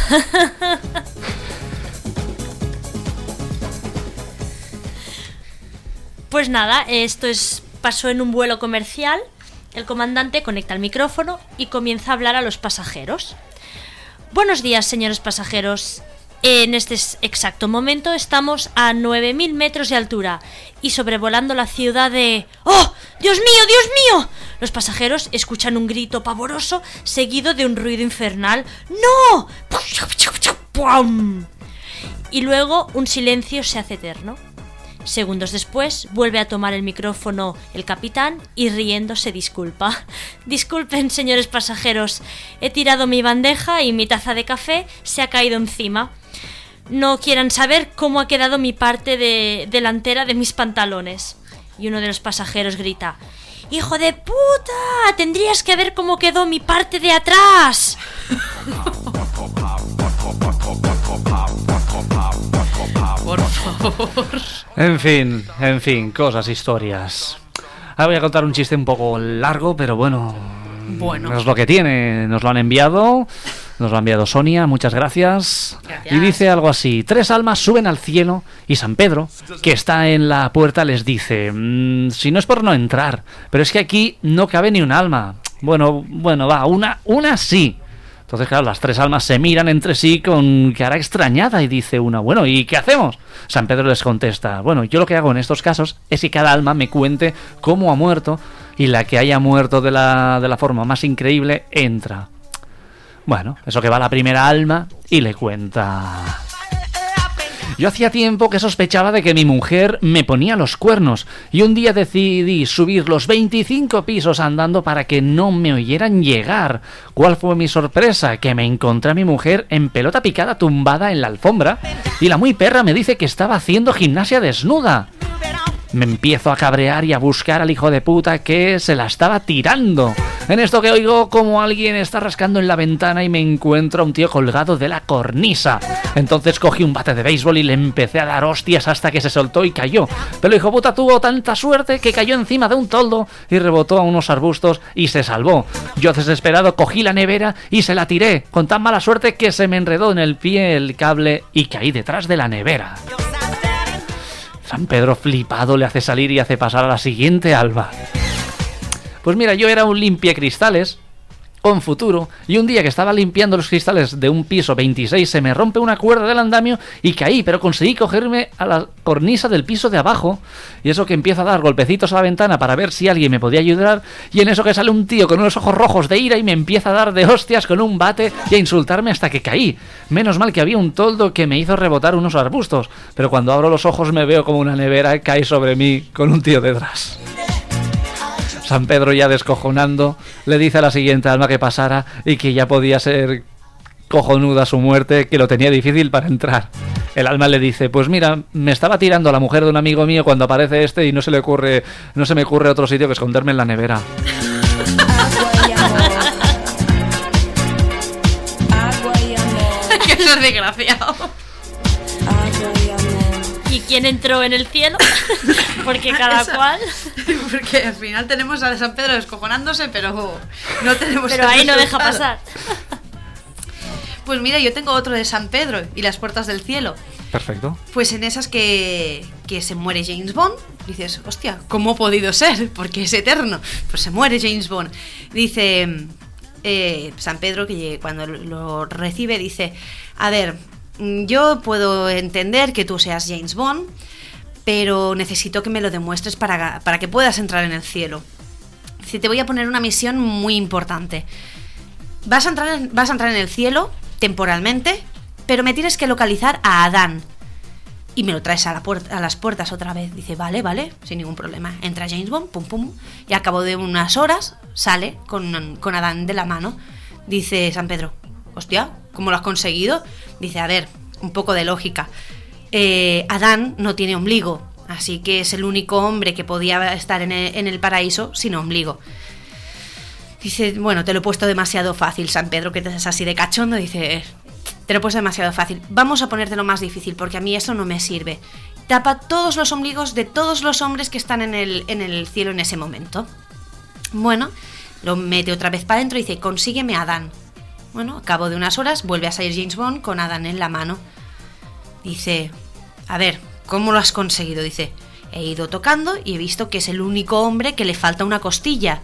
Pues nada, esto es pasó en un vuelo comercial. El comandante conecta el micrófono y comienza a hablar a los pasajeros. Buenos días, señores pasajeros. En este exacto momento estamos a nueve mil metros de altura y sobrevolando la ciudad de... ¡Oh! ¡Dios mío, Dios mío! Los pasajeros escuchan un grito pavoroso seguido de un ruido infernal. ¡No! ¡Pum! Y luego un silencio se hace eterno. Segundos después vuelve a tomar el micrófono el capitán y riendo se disculpa. Disculpen, señores pasajeros, he tirado mi bandeja y mi taza de café se ha caído encima. No quieran saber cómo ha quedado mi parte de delantera de mis pantalones. Y uno de los pasajeros grita: ¡Hijo de puta! Tendrías que ver cómo quedó mi parte de atrás. Por favor. En fin, en fin, cosas, historias. Ahora voy a contar un chiste un poco largo, pero bueno, Bueno. es lo que tiene. Nos lo han enviado, nos lo ha enviado Sonia, muchas gracias. Gracias. Y dice algo así: tres almas suben al cielo y San Pedro, que está en la puerta, les dice: mmm, si no es por no entrar, pero es que aquí no cabe ni un alma. Bueno, bueno, va, una, una sí. Entonces, claro, las tres almas se miran entre sí con cara extrañada y dice una: bueno, ¿y qué hacemos? San Pedro les contesta: bueno, yo lo que hago en estos casos es que cada alma me cuente cómo ha muerto y la que haya muerto de la, de la forma más increíble entra. Bueno, eso que va la primera alma y le cuenta: yo hacía tiempo que sospechaba de que mi mujer me ponía los cuernos y un día decidí subir los veinticinco pisos andando para que no me oyeran llegar. ¿Cuál fue mi sorpresa? Que me encontré a mi mujer en pelota picada tumbada en la alfombra y la muy perra me dice que estaba haciendo gimnasia desnuda. Me empiezo a cabrear y a buscar al hijo de puta que se la estaba tirando. En esto que oigo como alguien está rascando en la ventana y me encuentro a un tío colgado de la cornisa. Entonces cogí un bate de béisbol y le empecé a dar hostias hasta que se soltó y cayó. Pero el hijo puta tuvo tanta suerte que cayó encima de un toldo y rebotó a unos arbustos y se salvó. Yo desesperado cogí la nevera y se la tiré, con tan mala suerte que se me enredó en el pie el cable y caí detrás de la nevera. San Pedro flipado le hace salir y hace pasar a la siguiente alma. Pues mira, yo era un limpiacristales con futuro y un día que estaba limpiando los cristales de un piso veintiséis se me rompe una cuerda del andamio y caí, pero conseguí cogerme a la cornisa del piso de abajo y eso que empiezo a dar golpecitos a la ventana para ver si alguien me podía ayudar y en eso que sale un tío con unos ojos rojos de ira y me empieza a dar de hostias con un bate y a insultarme hasta que caí. Menos mal que había un toldo que me hizo rebotar unos arbustos, pero cuando abro los ojos me veo como una nevera cae sobre mí con un tío detrás. San Pedro, ya descojonando, le dice a la siguiente alma que pasara y que ya podía ser cojonuda su muerte, que lo tenía difícil para entrar. El alma le dice: pues mira, me estaba tirando a la mujer de un amigo mío cuando aparece este y no se le ocurre, no se me ocurre otro sitio que esconderme en la nevera. Agua y amor. Agua y amor. Que eso es desgraciado. Agua y amor. ¿Y quién entró en el cielo? Porque cada Esa- cual... Porque al final tenemos a San Pedro descojonándose, pero no tenemos Pero el ahí no deja resultado. pasar. Pues mira, yo tengo otro de San Pedro y las puertas del cielo. Perfecto. Pues en esas que, que se muere James Bond, dices: hostia, ¿cómo ha podido ser? Porque es eterno. Pues se muere James Bond. Dice eh, San Pedro, que cuando lo recibe, dice: a ver, yo puedo entender que tú seas James Bond, pero necesito que me lo demuestres para, para que puedas entrar en el cielo. Dice: te voy a poner una misión muy importante. Vas a entrar en, vas a entrar en el cielo temporalmente, pero me tienes que localizar a Adán y me lo traes a, la puerta, a las puertas otra vez. Dice: vale, vale, sin ningún problema. Entra James Bond, pum, pum, y a cabo de unas horas sale con, con Adán de la mano. Dice San Pedro: hostia, ¿cómo lo has conseguido? Dice: a ver, un poco de lógica. Eh, Adán no tiene ombligo, así que es el único hombre que podía estar en el, en el paraíso sin ombligo. Dice: bueno, te lo he puesto demasiado fácil, San Pedro, que te es así de cachondo. Dice: te lo he puesto demasiado fácil. Vamos a ponértelo más difícil, porque a mí eso no me sirve. Tapa todos los ombligos de todos los hombres que están en el, en el cielo en ese momento. Bueno, lo mete otra vez para adentro y dice: consígueme a Adán. Bueno, a cabo de unas horas vuelve a salir James Bond con Adán en la mano. Dice: a ver, ¿cómo lo has conseguido? Dice: he ido tocando y he visto que es el único hombre que le falta una costilla.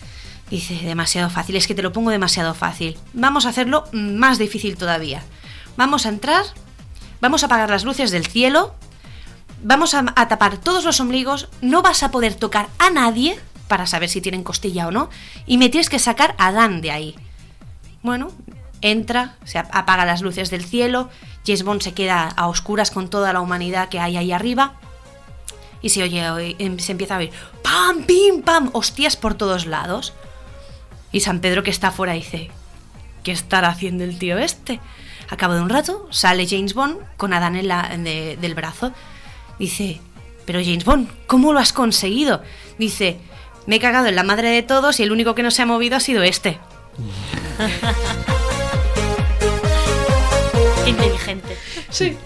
Dice: demasiado fácil, es que te lo pongo demasiado fácil. Vamos a hacerlo más difícil todavía. vamos a entrar, vamos a apagar las luces del cielo, vamos a, a tapar todos los ombligos, no vas a poder tocar a nadie para saber si tienen costilla o no, y me tienes que sacar a Dan de ahí. Bueno, entra, se apaga las luces del cielo, James Bond se queda a oscuras con toda la humanidad que hay ahí arriba, y se oye, se empieza a oír ¡pam, pim, pam! Hostias por todos lados. Y San Pedro, que está afuera, dice: ¿qué estará haciendo el tío este? A cabo de un rato sale James Bond con a Dan en la, de, del brazo. Dice: pero James Bond, ¿cómo lo has conseguido? Dice: me he cagado en la madre de todos y el único que no se ha movido ha sido este. Qué inteligente. Sí.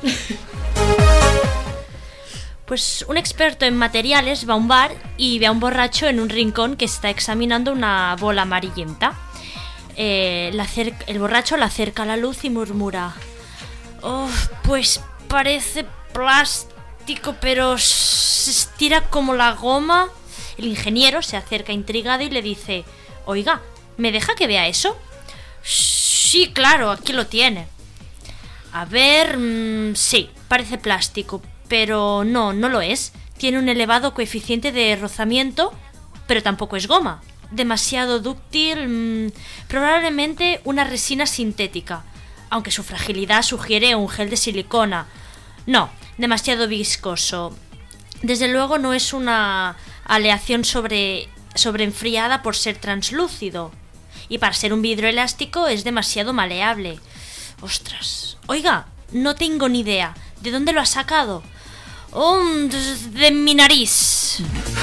Pues un experto en materiales va a un bar y ve a un borracho en un rincón que está examinando una bola amarillenta. Eh, la acerca, el borracho la acerca a la luz y murmura: oh, pues parece plástico, pero se estira como la goma. El ingeniero se acerca intrigado y le dice: oiga, ¿me deja que vea eso? Sí, claro, aquí lo tiene. A ver, mmm, sí, parece plástico, pero no, no lo es. Tiene un elevado coeficiente de rozamiento, pero tampoco es goma. Demasiado dúctil, mmm, probablemente una resina sintética, aunque su fragilidad sugiere un gel de silicona. No, demasiado viscoso. Desde luego no es una aleación sobre, sobreenfriada por ser translúcido. Y para ser un vidrio elástico es demasiado maleable. Ostras. Oiga, no tengo ni idea. ¿De dónde lo ha sacado? Oh, de mi nariz.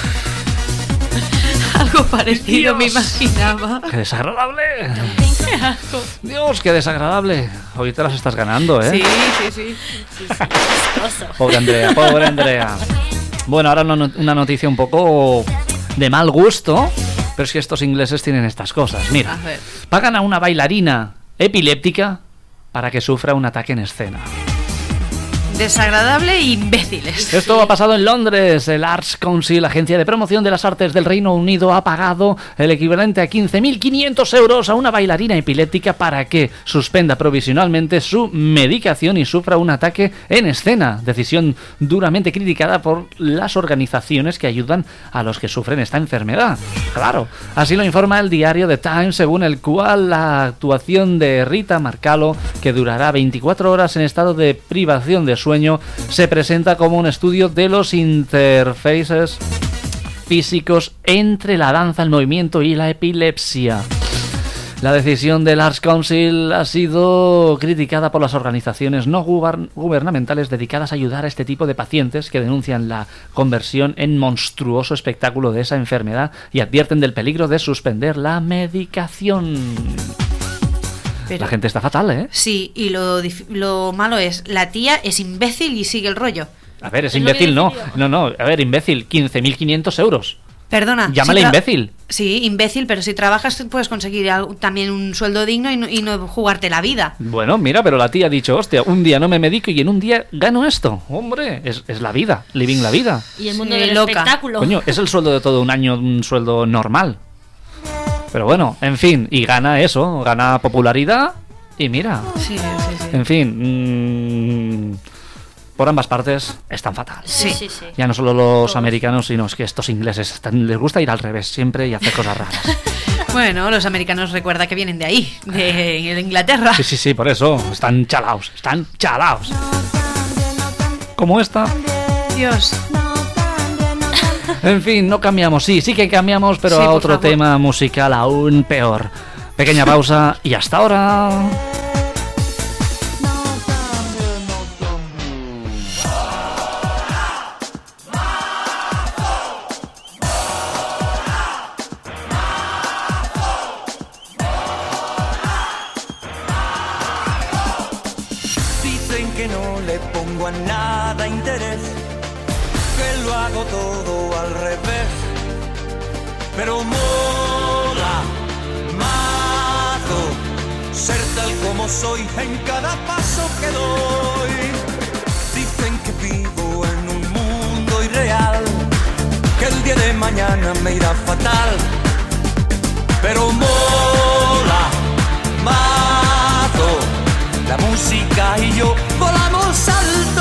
Algo parecido, Dios. me imaginaba. ¡Qué desagradable! Dios, qué desagradable. Hoy te las estás ganando, ¿eh? Sí, sí, sí. Pobre Andrea, pobre Andrea. Bueno, ahora una not- una noticia un poco de mal gusto, pero es que estos ingleses tienen estas cosas. Mira, A ver. pagan a una bailarina epiléptica para que sufra un ataque en escena. Desagradable e imbéciles. Esto ha pasado en Londres. El Arts Council, agencia de promoción de las artes del Reino Unido, ha pagado el equivalente a quince mil quinientos euros a una bailarina epiléptica para que suspenda provisionalmente su medicación y sufra un ataque en escena. Decisión duramente criticada por las organizaciones que ayudan a los que sufren esta enfermedad. Claro, así lo informa el diario The Times, según el cual la actuación de Rita Marcalo, que durará veinticuatro horas en estado de privación de sueño, se presenta como un estudio de los interfaces físicos entre la danza, el movimiento y la epilepsia. La decisión del Arts Council ha sido criticada por las organizaciones no guber- gubernamentales dedicadas a ayudar a este tipo de pacientes que denuncian la conversión en monstruoso espectáculo de esa enfermedad y advierten del peligro de suspender la medicación. Pero- La gente está fatal, ¿eh? Sí, y lo, dif- lo malo es, la tía es imbécil y sigue el rollo. A ver, es Es lo que imbécil, no. decía yo. No, no, a ver, imbécil, quince mil quinientos euros. Perdona. Llámale si tra- imbécil. Sí, imbécil, pero si trabajas puedes conseguir algo- también un sueldo digno y no, y no jugarte la vida. Bueno, mira, pero la tía ha dicho, hostia, un día no me medico y en un día gano esto. Hombre, es, es la vida, living la vida. Y el mundo Sí, del loca. espectáculo. Coño, es el sueldo de todo un año, un sueldo normal. Pero bueno, en fin, y gana eso, gana popularidad y mira, Sí, sí, sí. en fin, mmm, por ambas partes están fatal. Sí, Sí. sí, sí. Ya no solo los americanos, sino es que estos ingleses están- les gusta ir al revés siempre y hacer cosas raras. Bueno, los americanos recuerda que vienen de ahí, de Inglaterra. Sí, sí, sí, por eso, están chalaos, están chalaos. Como esta. Dios. En fin, no cambiamos, sí, sí que cambiamos, pero Sí, a por otro favor. tema musical aún peor. Pequeña pausa y hasta ahora. Dicen que no le pongo a nada interés, que lo hago todo al revés. Pero mola, mato, ser tal como soy en cada paso que doy. Dicen que vivo en un mundo irreal, que el día de mañana me irá fatal. Pero mola, mato, la música música y yo volamos alto.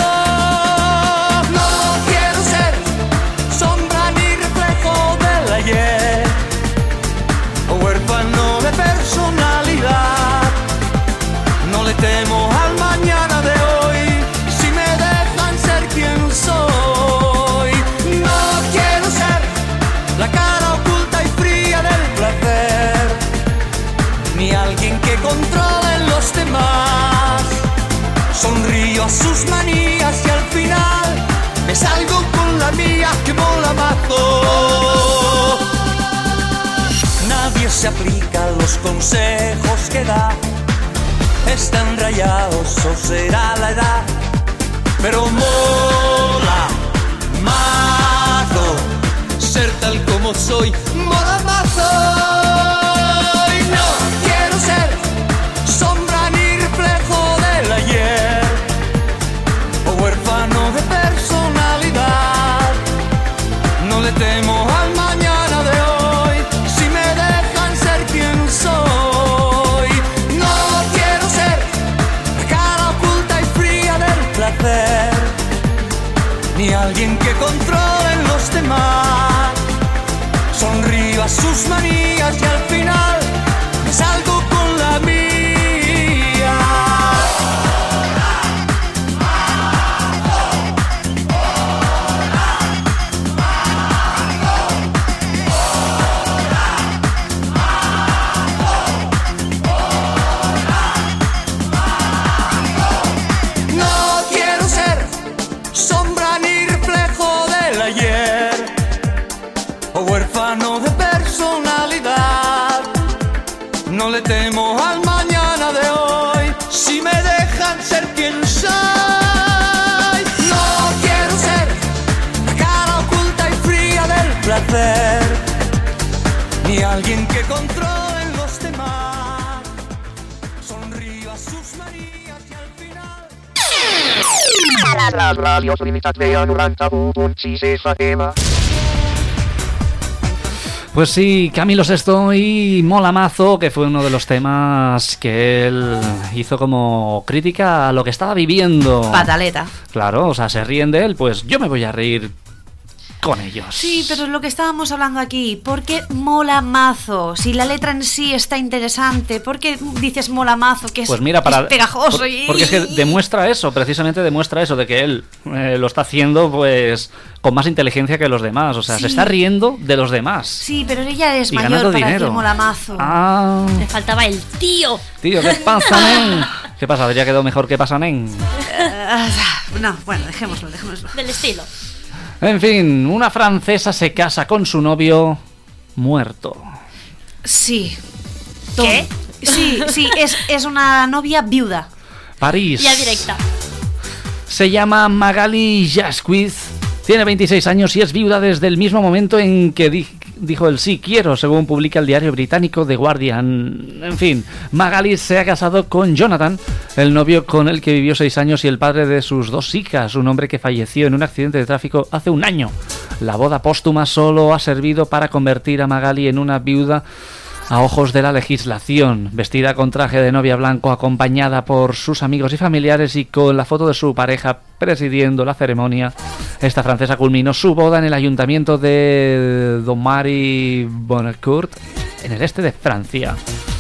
No quiero ser sombra ni reflejo del ayer, huérfano de personalidad. No le temo al mañana de hoy, si me dejan ser quien soy. No quiero ser la cara oculta y fría del placer, ni alguien que controle los demás. Sonrío a sus manías y al final me salgo con la mía que mola mazo. Nadie se aplica a los consejos que da, están rayados o será la edad, pero mola mazo ser tal como soy, mola mazo. Y no quiero ser sombra ni reflejo del ayer, o huérfano de personalidad. No le temo al mañana de hoy, si me dejan ser quien soy. No quiero ser la cara oculta y fría del placer, ni alguien que controle los demás. Sonrío a sus manías y al final me salgo con la mía. No quiero ser sombra ni reflejo del ayer, o huérfano de personalidad. No le temo al mañana de hoy, si me dejan ser quien soy. No quiero ser la cara oculta y fría del placer, ni alguien que controle los demás. Sonrío a sus manías y al final La Radio Limitat Vea noranta-u punt sis F M. Pues sí, Camilo Sesto y Mola Mazo, que fue uno de los temas que él hizo como crítica a lo que estaba viviendo. Pataleta. Claro, o sea, se ríen de él, pues yo me voy a reír con ellos. Sí, pero es lo que estábamos hablando aquí. ¿Por qué mola mazo? Si la letra en sí está interesante, ¿por qué dices mola mazo? Que es, Pues mira, para, es pegajoso. por- y... porque es que demuestra eso, precisamente demuestra eso, de que él eh, lo está haciendo pues con más inteligencia que los demás. O sea, Sí. se está riendo de los demás. Sí, pero ella es Y mayor ganando para dinero. decir mola mazo. Ah, Le faltaba el tío. tío, ¿qué pasa, nen? ¿Qué pasa? ¿Habría quedado mejor que pasa, nen? Ah, no, bueno, dejémoslo, dejémoslo. Del estilo. En fin, una francesa se casa con su novio muerto. Sí. ¿Qué? Sí, sí, es, es una novia viuda. París. Ya directa. Se llama Magali Jasquith. Tiene veintiséis años y es viuda desde el mismo momento en que di- dijo el sí quiero, según publica el diario británico The Guardian. En fin, Magali se ha casado con Jonathan, el novio con el que vivió seis años y el padre de sus dos hijas, un hombre que falleció en un accidente de tráfico hace un año. La boda póstuma solo ha servido para convertir a Magali en una viuda a ojos de la legislación, vestida con traje de novia blanco, acompañada por sus amigos y familiares y con la foto de su pareja presidiendo la ceremonia. Esta francesa culminó su boda en el ayuntamiento de Dommary-Bonnecourt, en el este de Francia.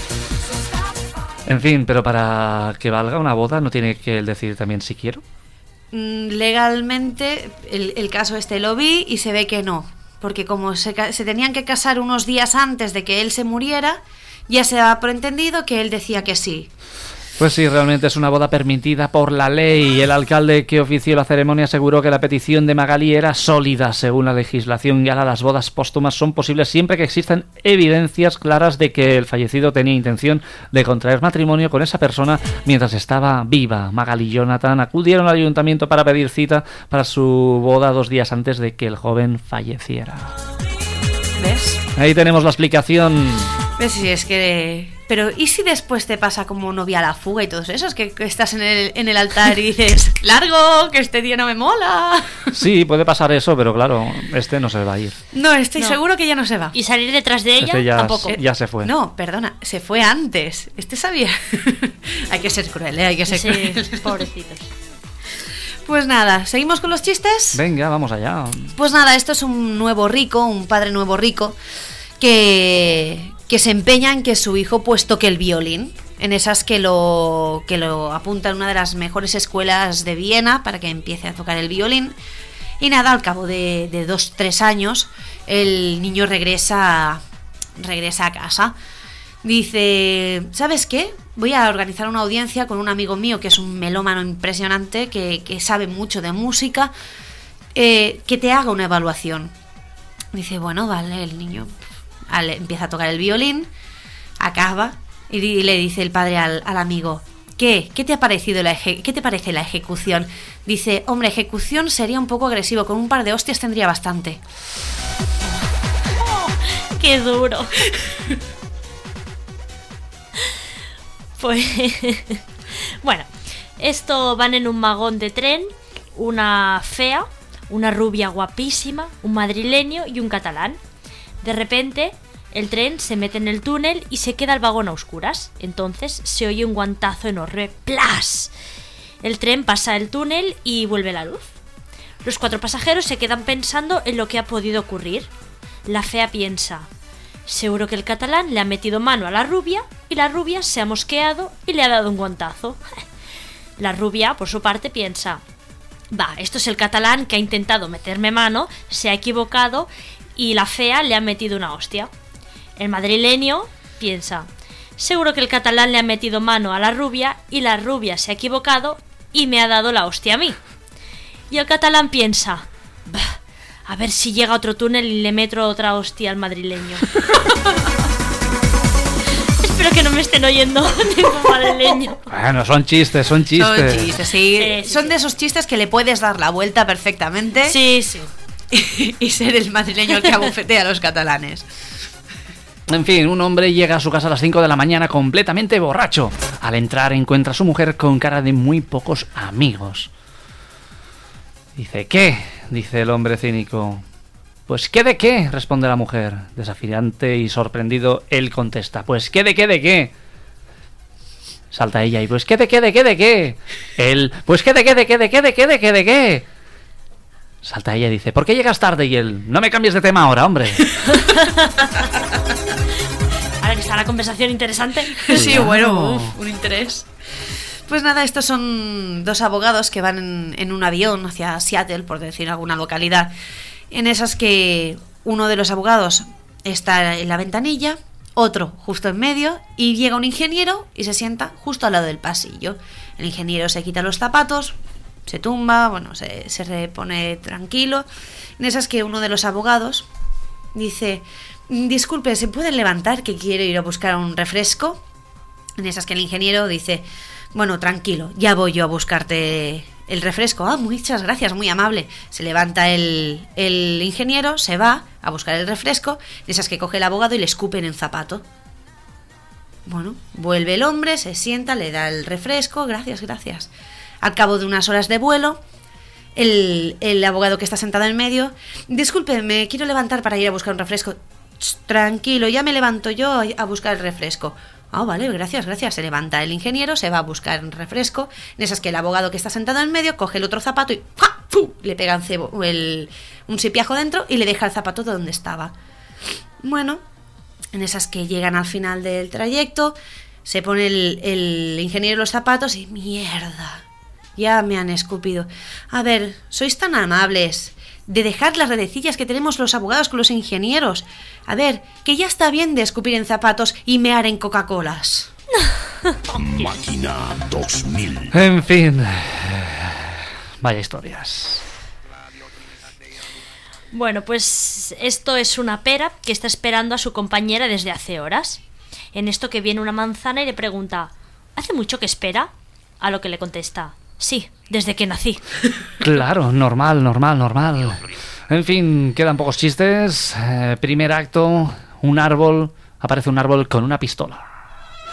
En fin, pero para que valga una boda no tiene que él decir también si quiero. Mm, Legalmente, el, el caso este lo vi y se ve que no. Porque como se, ca- se tenían que casar unos días antes de que él se muriera, ya se daba por entendido que él decía que sí. Pues sí, realmente es una boda permitida por la ley. El alcalde que ofició la ceremonia aseguró que la petición de Magali era sólida según la legislación y ahora las bodas póstumas son posibles siempre que existan evidencias claras de que el fallecido tenía intención de contraer matrimonio con esa persona mientras estaba viva. Magali y Jonathan acudieron al ayuntamiento para pedir cita para su boda dos días antes de que el joven falleciera. ¿Ves? Ahí tenemos la explicación. ¿Ves? Si es que pero ¿y si después te pasa como novia a la fuga y todo eso? Es que, que estás en el, en el altar y dices, largo, que este día no me mola. Sí, puede pasar eso, pero claro, este no se va a ir. No, estoy No. seguro que ya no se va. Y salir detrás de ella Este ya, tampoco. ya se fue. No, perdona, se fue antes. Este sabía. Hay que ser cruel, ¿eh? Hay que ser Sí, cruel. pobrecitos. Pues nada, ¿seguimos con los chistes? Venga, vamos allá. Pues nada, esto es un nuevo rico, un padre nuevo rico, que, que se empeña en que su hijo pues toque el violín. En esas que lo, que lo apunta en una de las mejores escuelas de Viena para que empiece a tocar el violín. Y nada, al cabo de, de dos, tres años, el niño regresa, regresa a casa. Dice, ¿sabes qué? Voy a organizar una audiencia con un amigo mío que es un melómano impresionante, que, que sabe mucho de música, eh, que te haga una evaluación. Dice, bueno, vale, el niño al- empieza a tocar el violín, acaba y, di- y le dice el padre al, al amigo, ¿qué? ¿Qué te ha parecido la eje- ¿Qué te parece la ejecución? Dice, hombre, ejecución sería un poco agresivo, con un par de hostias tendría bastante. ¡Qué duro! Pues... bueno, esto van en un vagón de tren, una fea, una rubia guapísima, un madrileño y un catalán. De repente, el tren se mete en el túnel y se queda el vagón a oscuras. Entonces se oye un guantazo enorme. ¡Plas! El tren pasa el túnel y vuelve la luz. Los cuatro pasajeros se quedan pensando en lo que ha podido ocurrir. La fea piensa, seguro que el catalán le ha metido mano a la rubia y la rubia se ha mosqueado y le ha dado un guantazo. La rubia, por su parte, piensa, va, esto es el catalán que ha intentado meterme mano, se ha equivocado y la fea le ha metido una hostia. El madrileño piensa, seguro que el catalán le ha metido mano a la rubia y la rubia se ha equivocado y me ha dado la hostia a mí. Y el catalán piensa, bah, a ver si llega otro túnel y le meto otra hostia al madrileño. Espero que no me estén oyendo ningún madrileño. Bueno, son chistes, son chistes. Son chistes, sí. Sí, sí, Son sí. de esos chistes que le puedes dar la vuelta perfectamente Sí, sí. y ser el madrileño el que abofetea a los catalanes. En fin, un hombre llega a su casa a las cinco de la mañana completamente borracho. Al entrar encuentra a su mujer con cara de muy pocos amigos. Dice, ¿qué? Dice el hombre cínico. Pues ¿qué de qué? Responde la mujer. Desafiante y sorprendido, él contesta, pues ¿qué de qué de qué? Salta ella y pues ¿qué de qué de qué de qué? Él, pues ¿qué de qué de qué de qué de qué de qué de qué? Salta ella y dice, ¿por qué llegas tarde? Y él, no me cambies de tema ahora, hombre. Ahora que está la conversación interesante. Sí, Claro. bueno, uf, un interés. Pues nada, estos son dos abogados que van en, en un avión hacia Seattle, por decir alguna localidad, en esas que uno de los abogados está en la ventanilla, otro justo en medio, y llega un ingeniero y se sienta justo al lado del pasillo. El ingeniero se quita los zapatos, se tumba, bueno, se, se repone tranquilo. En esas que uno de los abogados dice, disculpe, ¿se pueden levantar que quiero ir a buscar un refresco? En esas que el ingeniero dice, bueno, tranquilo, ya voy yo a buscarte el refresco. Ah, muchas gracias, muy amable. Se levanta el, el ingeniero, se va a buscar el refresco, en esas que coge el abogado y le escupe en el zapato. Bueno, vuelve el hombre, se sienta, le da el refresco, gracias, gracias. Al cabo de unas horas de vuelo, el, el abogado que está sentado en medio, disculpe, me quiero levantar para ir a buscar un refresco. Ch, tranquilo, ya me levanto yo a, a buscar el refresco. Ah, vale, gracias, gracias. Se levanta el ingeniero, se va a buscar un refresco. En esas que el abogado que está sentado en medio coge el otro zapato y ¡ja! ¡Fu! Le pega un, cebo, el, un sipiajo dentro y le deja el zapato donde estaba. Bueno, en esas que llegan al final del trayecto, se pone el, el ingeniero los zapatos y ¡mierda! Ya me han escupido. A ver, sois tan amables de dejar las redecillas que tenemos los abogados con los ingenieros. A ver, que ya está bien de escupir en zapatos y mear en Coca-Colas. Máquina dos mil. En fin. Vaya historias. Bueno, pues esto es una pera que está esperando a su compañera desde hace horas. En esto que viene una manzana y le pregunta, ¿hace mucho que espera? A lo que le contesta, sí, desde que nací. Claro, normal, normal, normal. En fin, quedan pocos chistes. Eh, primer acto, un árbol. Aparece un árbol con una pistola.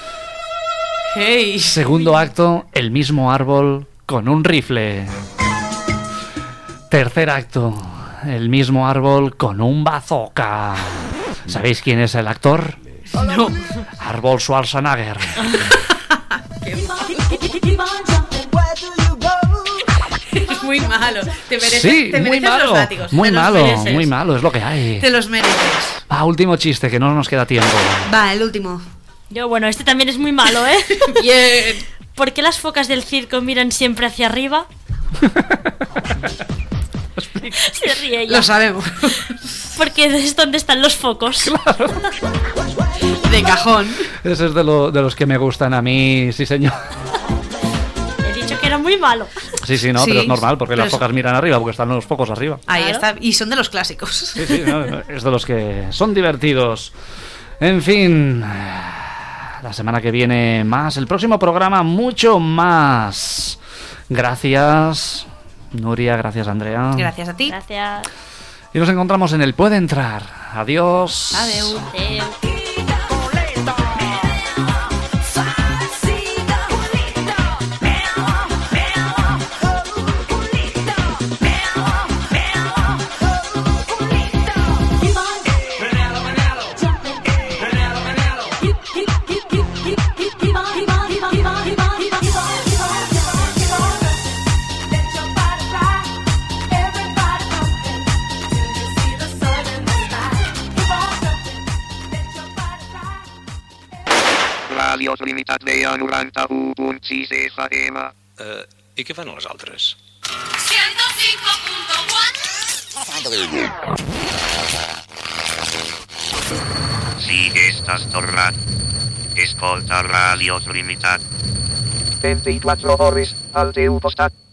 Hey. Segundo acto, el mismo árbol con un rifle. Tercer acto, el mismo árbol con un bazooka. ¿Sabéis quién es el actor? No. Arnold Schwarzenegger. Es muy malo. Te mereces, Sí, te muy mereces malo. los látigos. Muy te los malo, mereces. muy malo, es lo que hay. Te los mereces. Va, último chiste, que no nos queda tiempo. Va, el último. Yo, bueno, este también es muy malo, ¿eh? Bien. ¿Por qué las focas del circo miran siempre hacia arriba? Se ríe ella. Lo sabemos. Porque es donde están los focos. De cajón. Ese es de, lo- de los que me gustan a mí, sí señor. He dicho que era muy malo. Sí, sí, no, Sí, pero es normal, porque pero las es- focas miran arriba, porque están los focos arriba. Ahí Claro. está. Y son de los clásicos. Sí, sí, no, es de los que son divertidos. En fin, la semana que viene más, el próximo programa mucho más. Gracias, Nuria, gracias, Andrea. Gracias a ti. Gracias. Y nos encontramos en el Puede Entrar. Adiós. Adeu. Adeu. Radio Trinitat Vella noranta-u punt sis F M. Uh, I què fan les altres? ciento cinco punto cuatro. Si estàs tornat, escolta Radio Trinitat. vint-i-quatre hores al teu costat.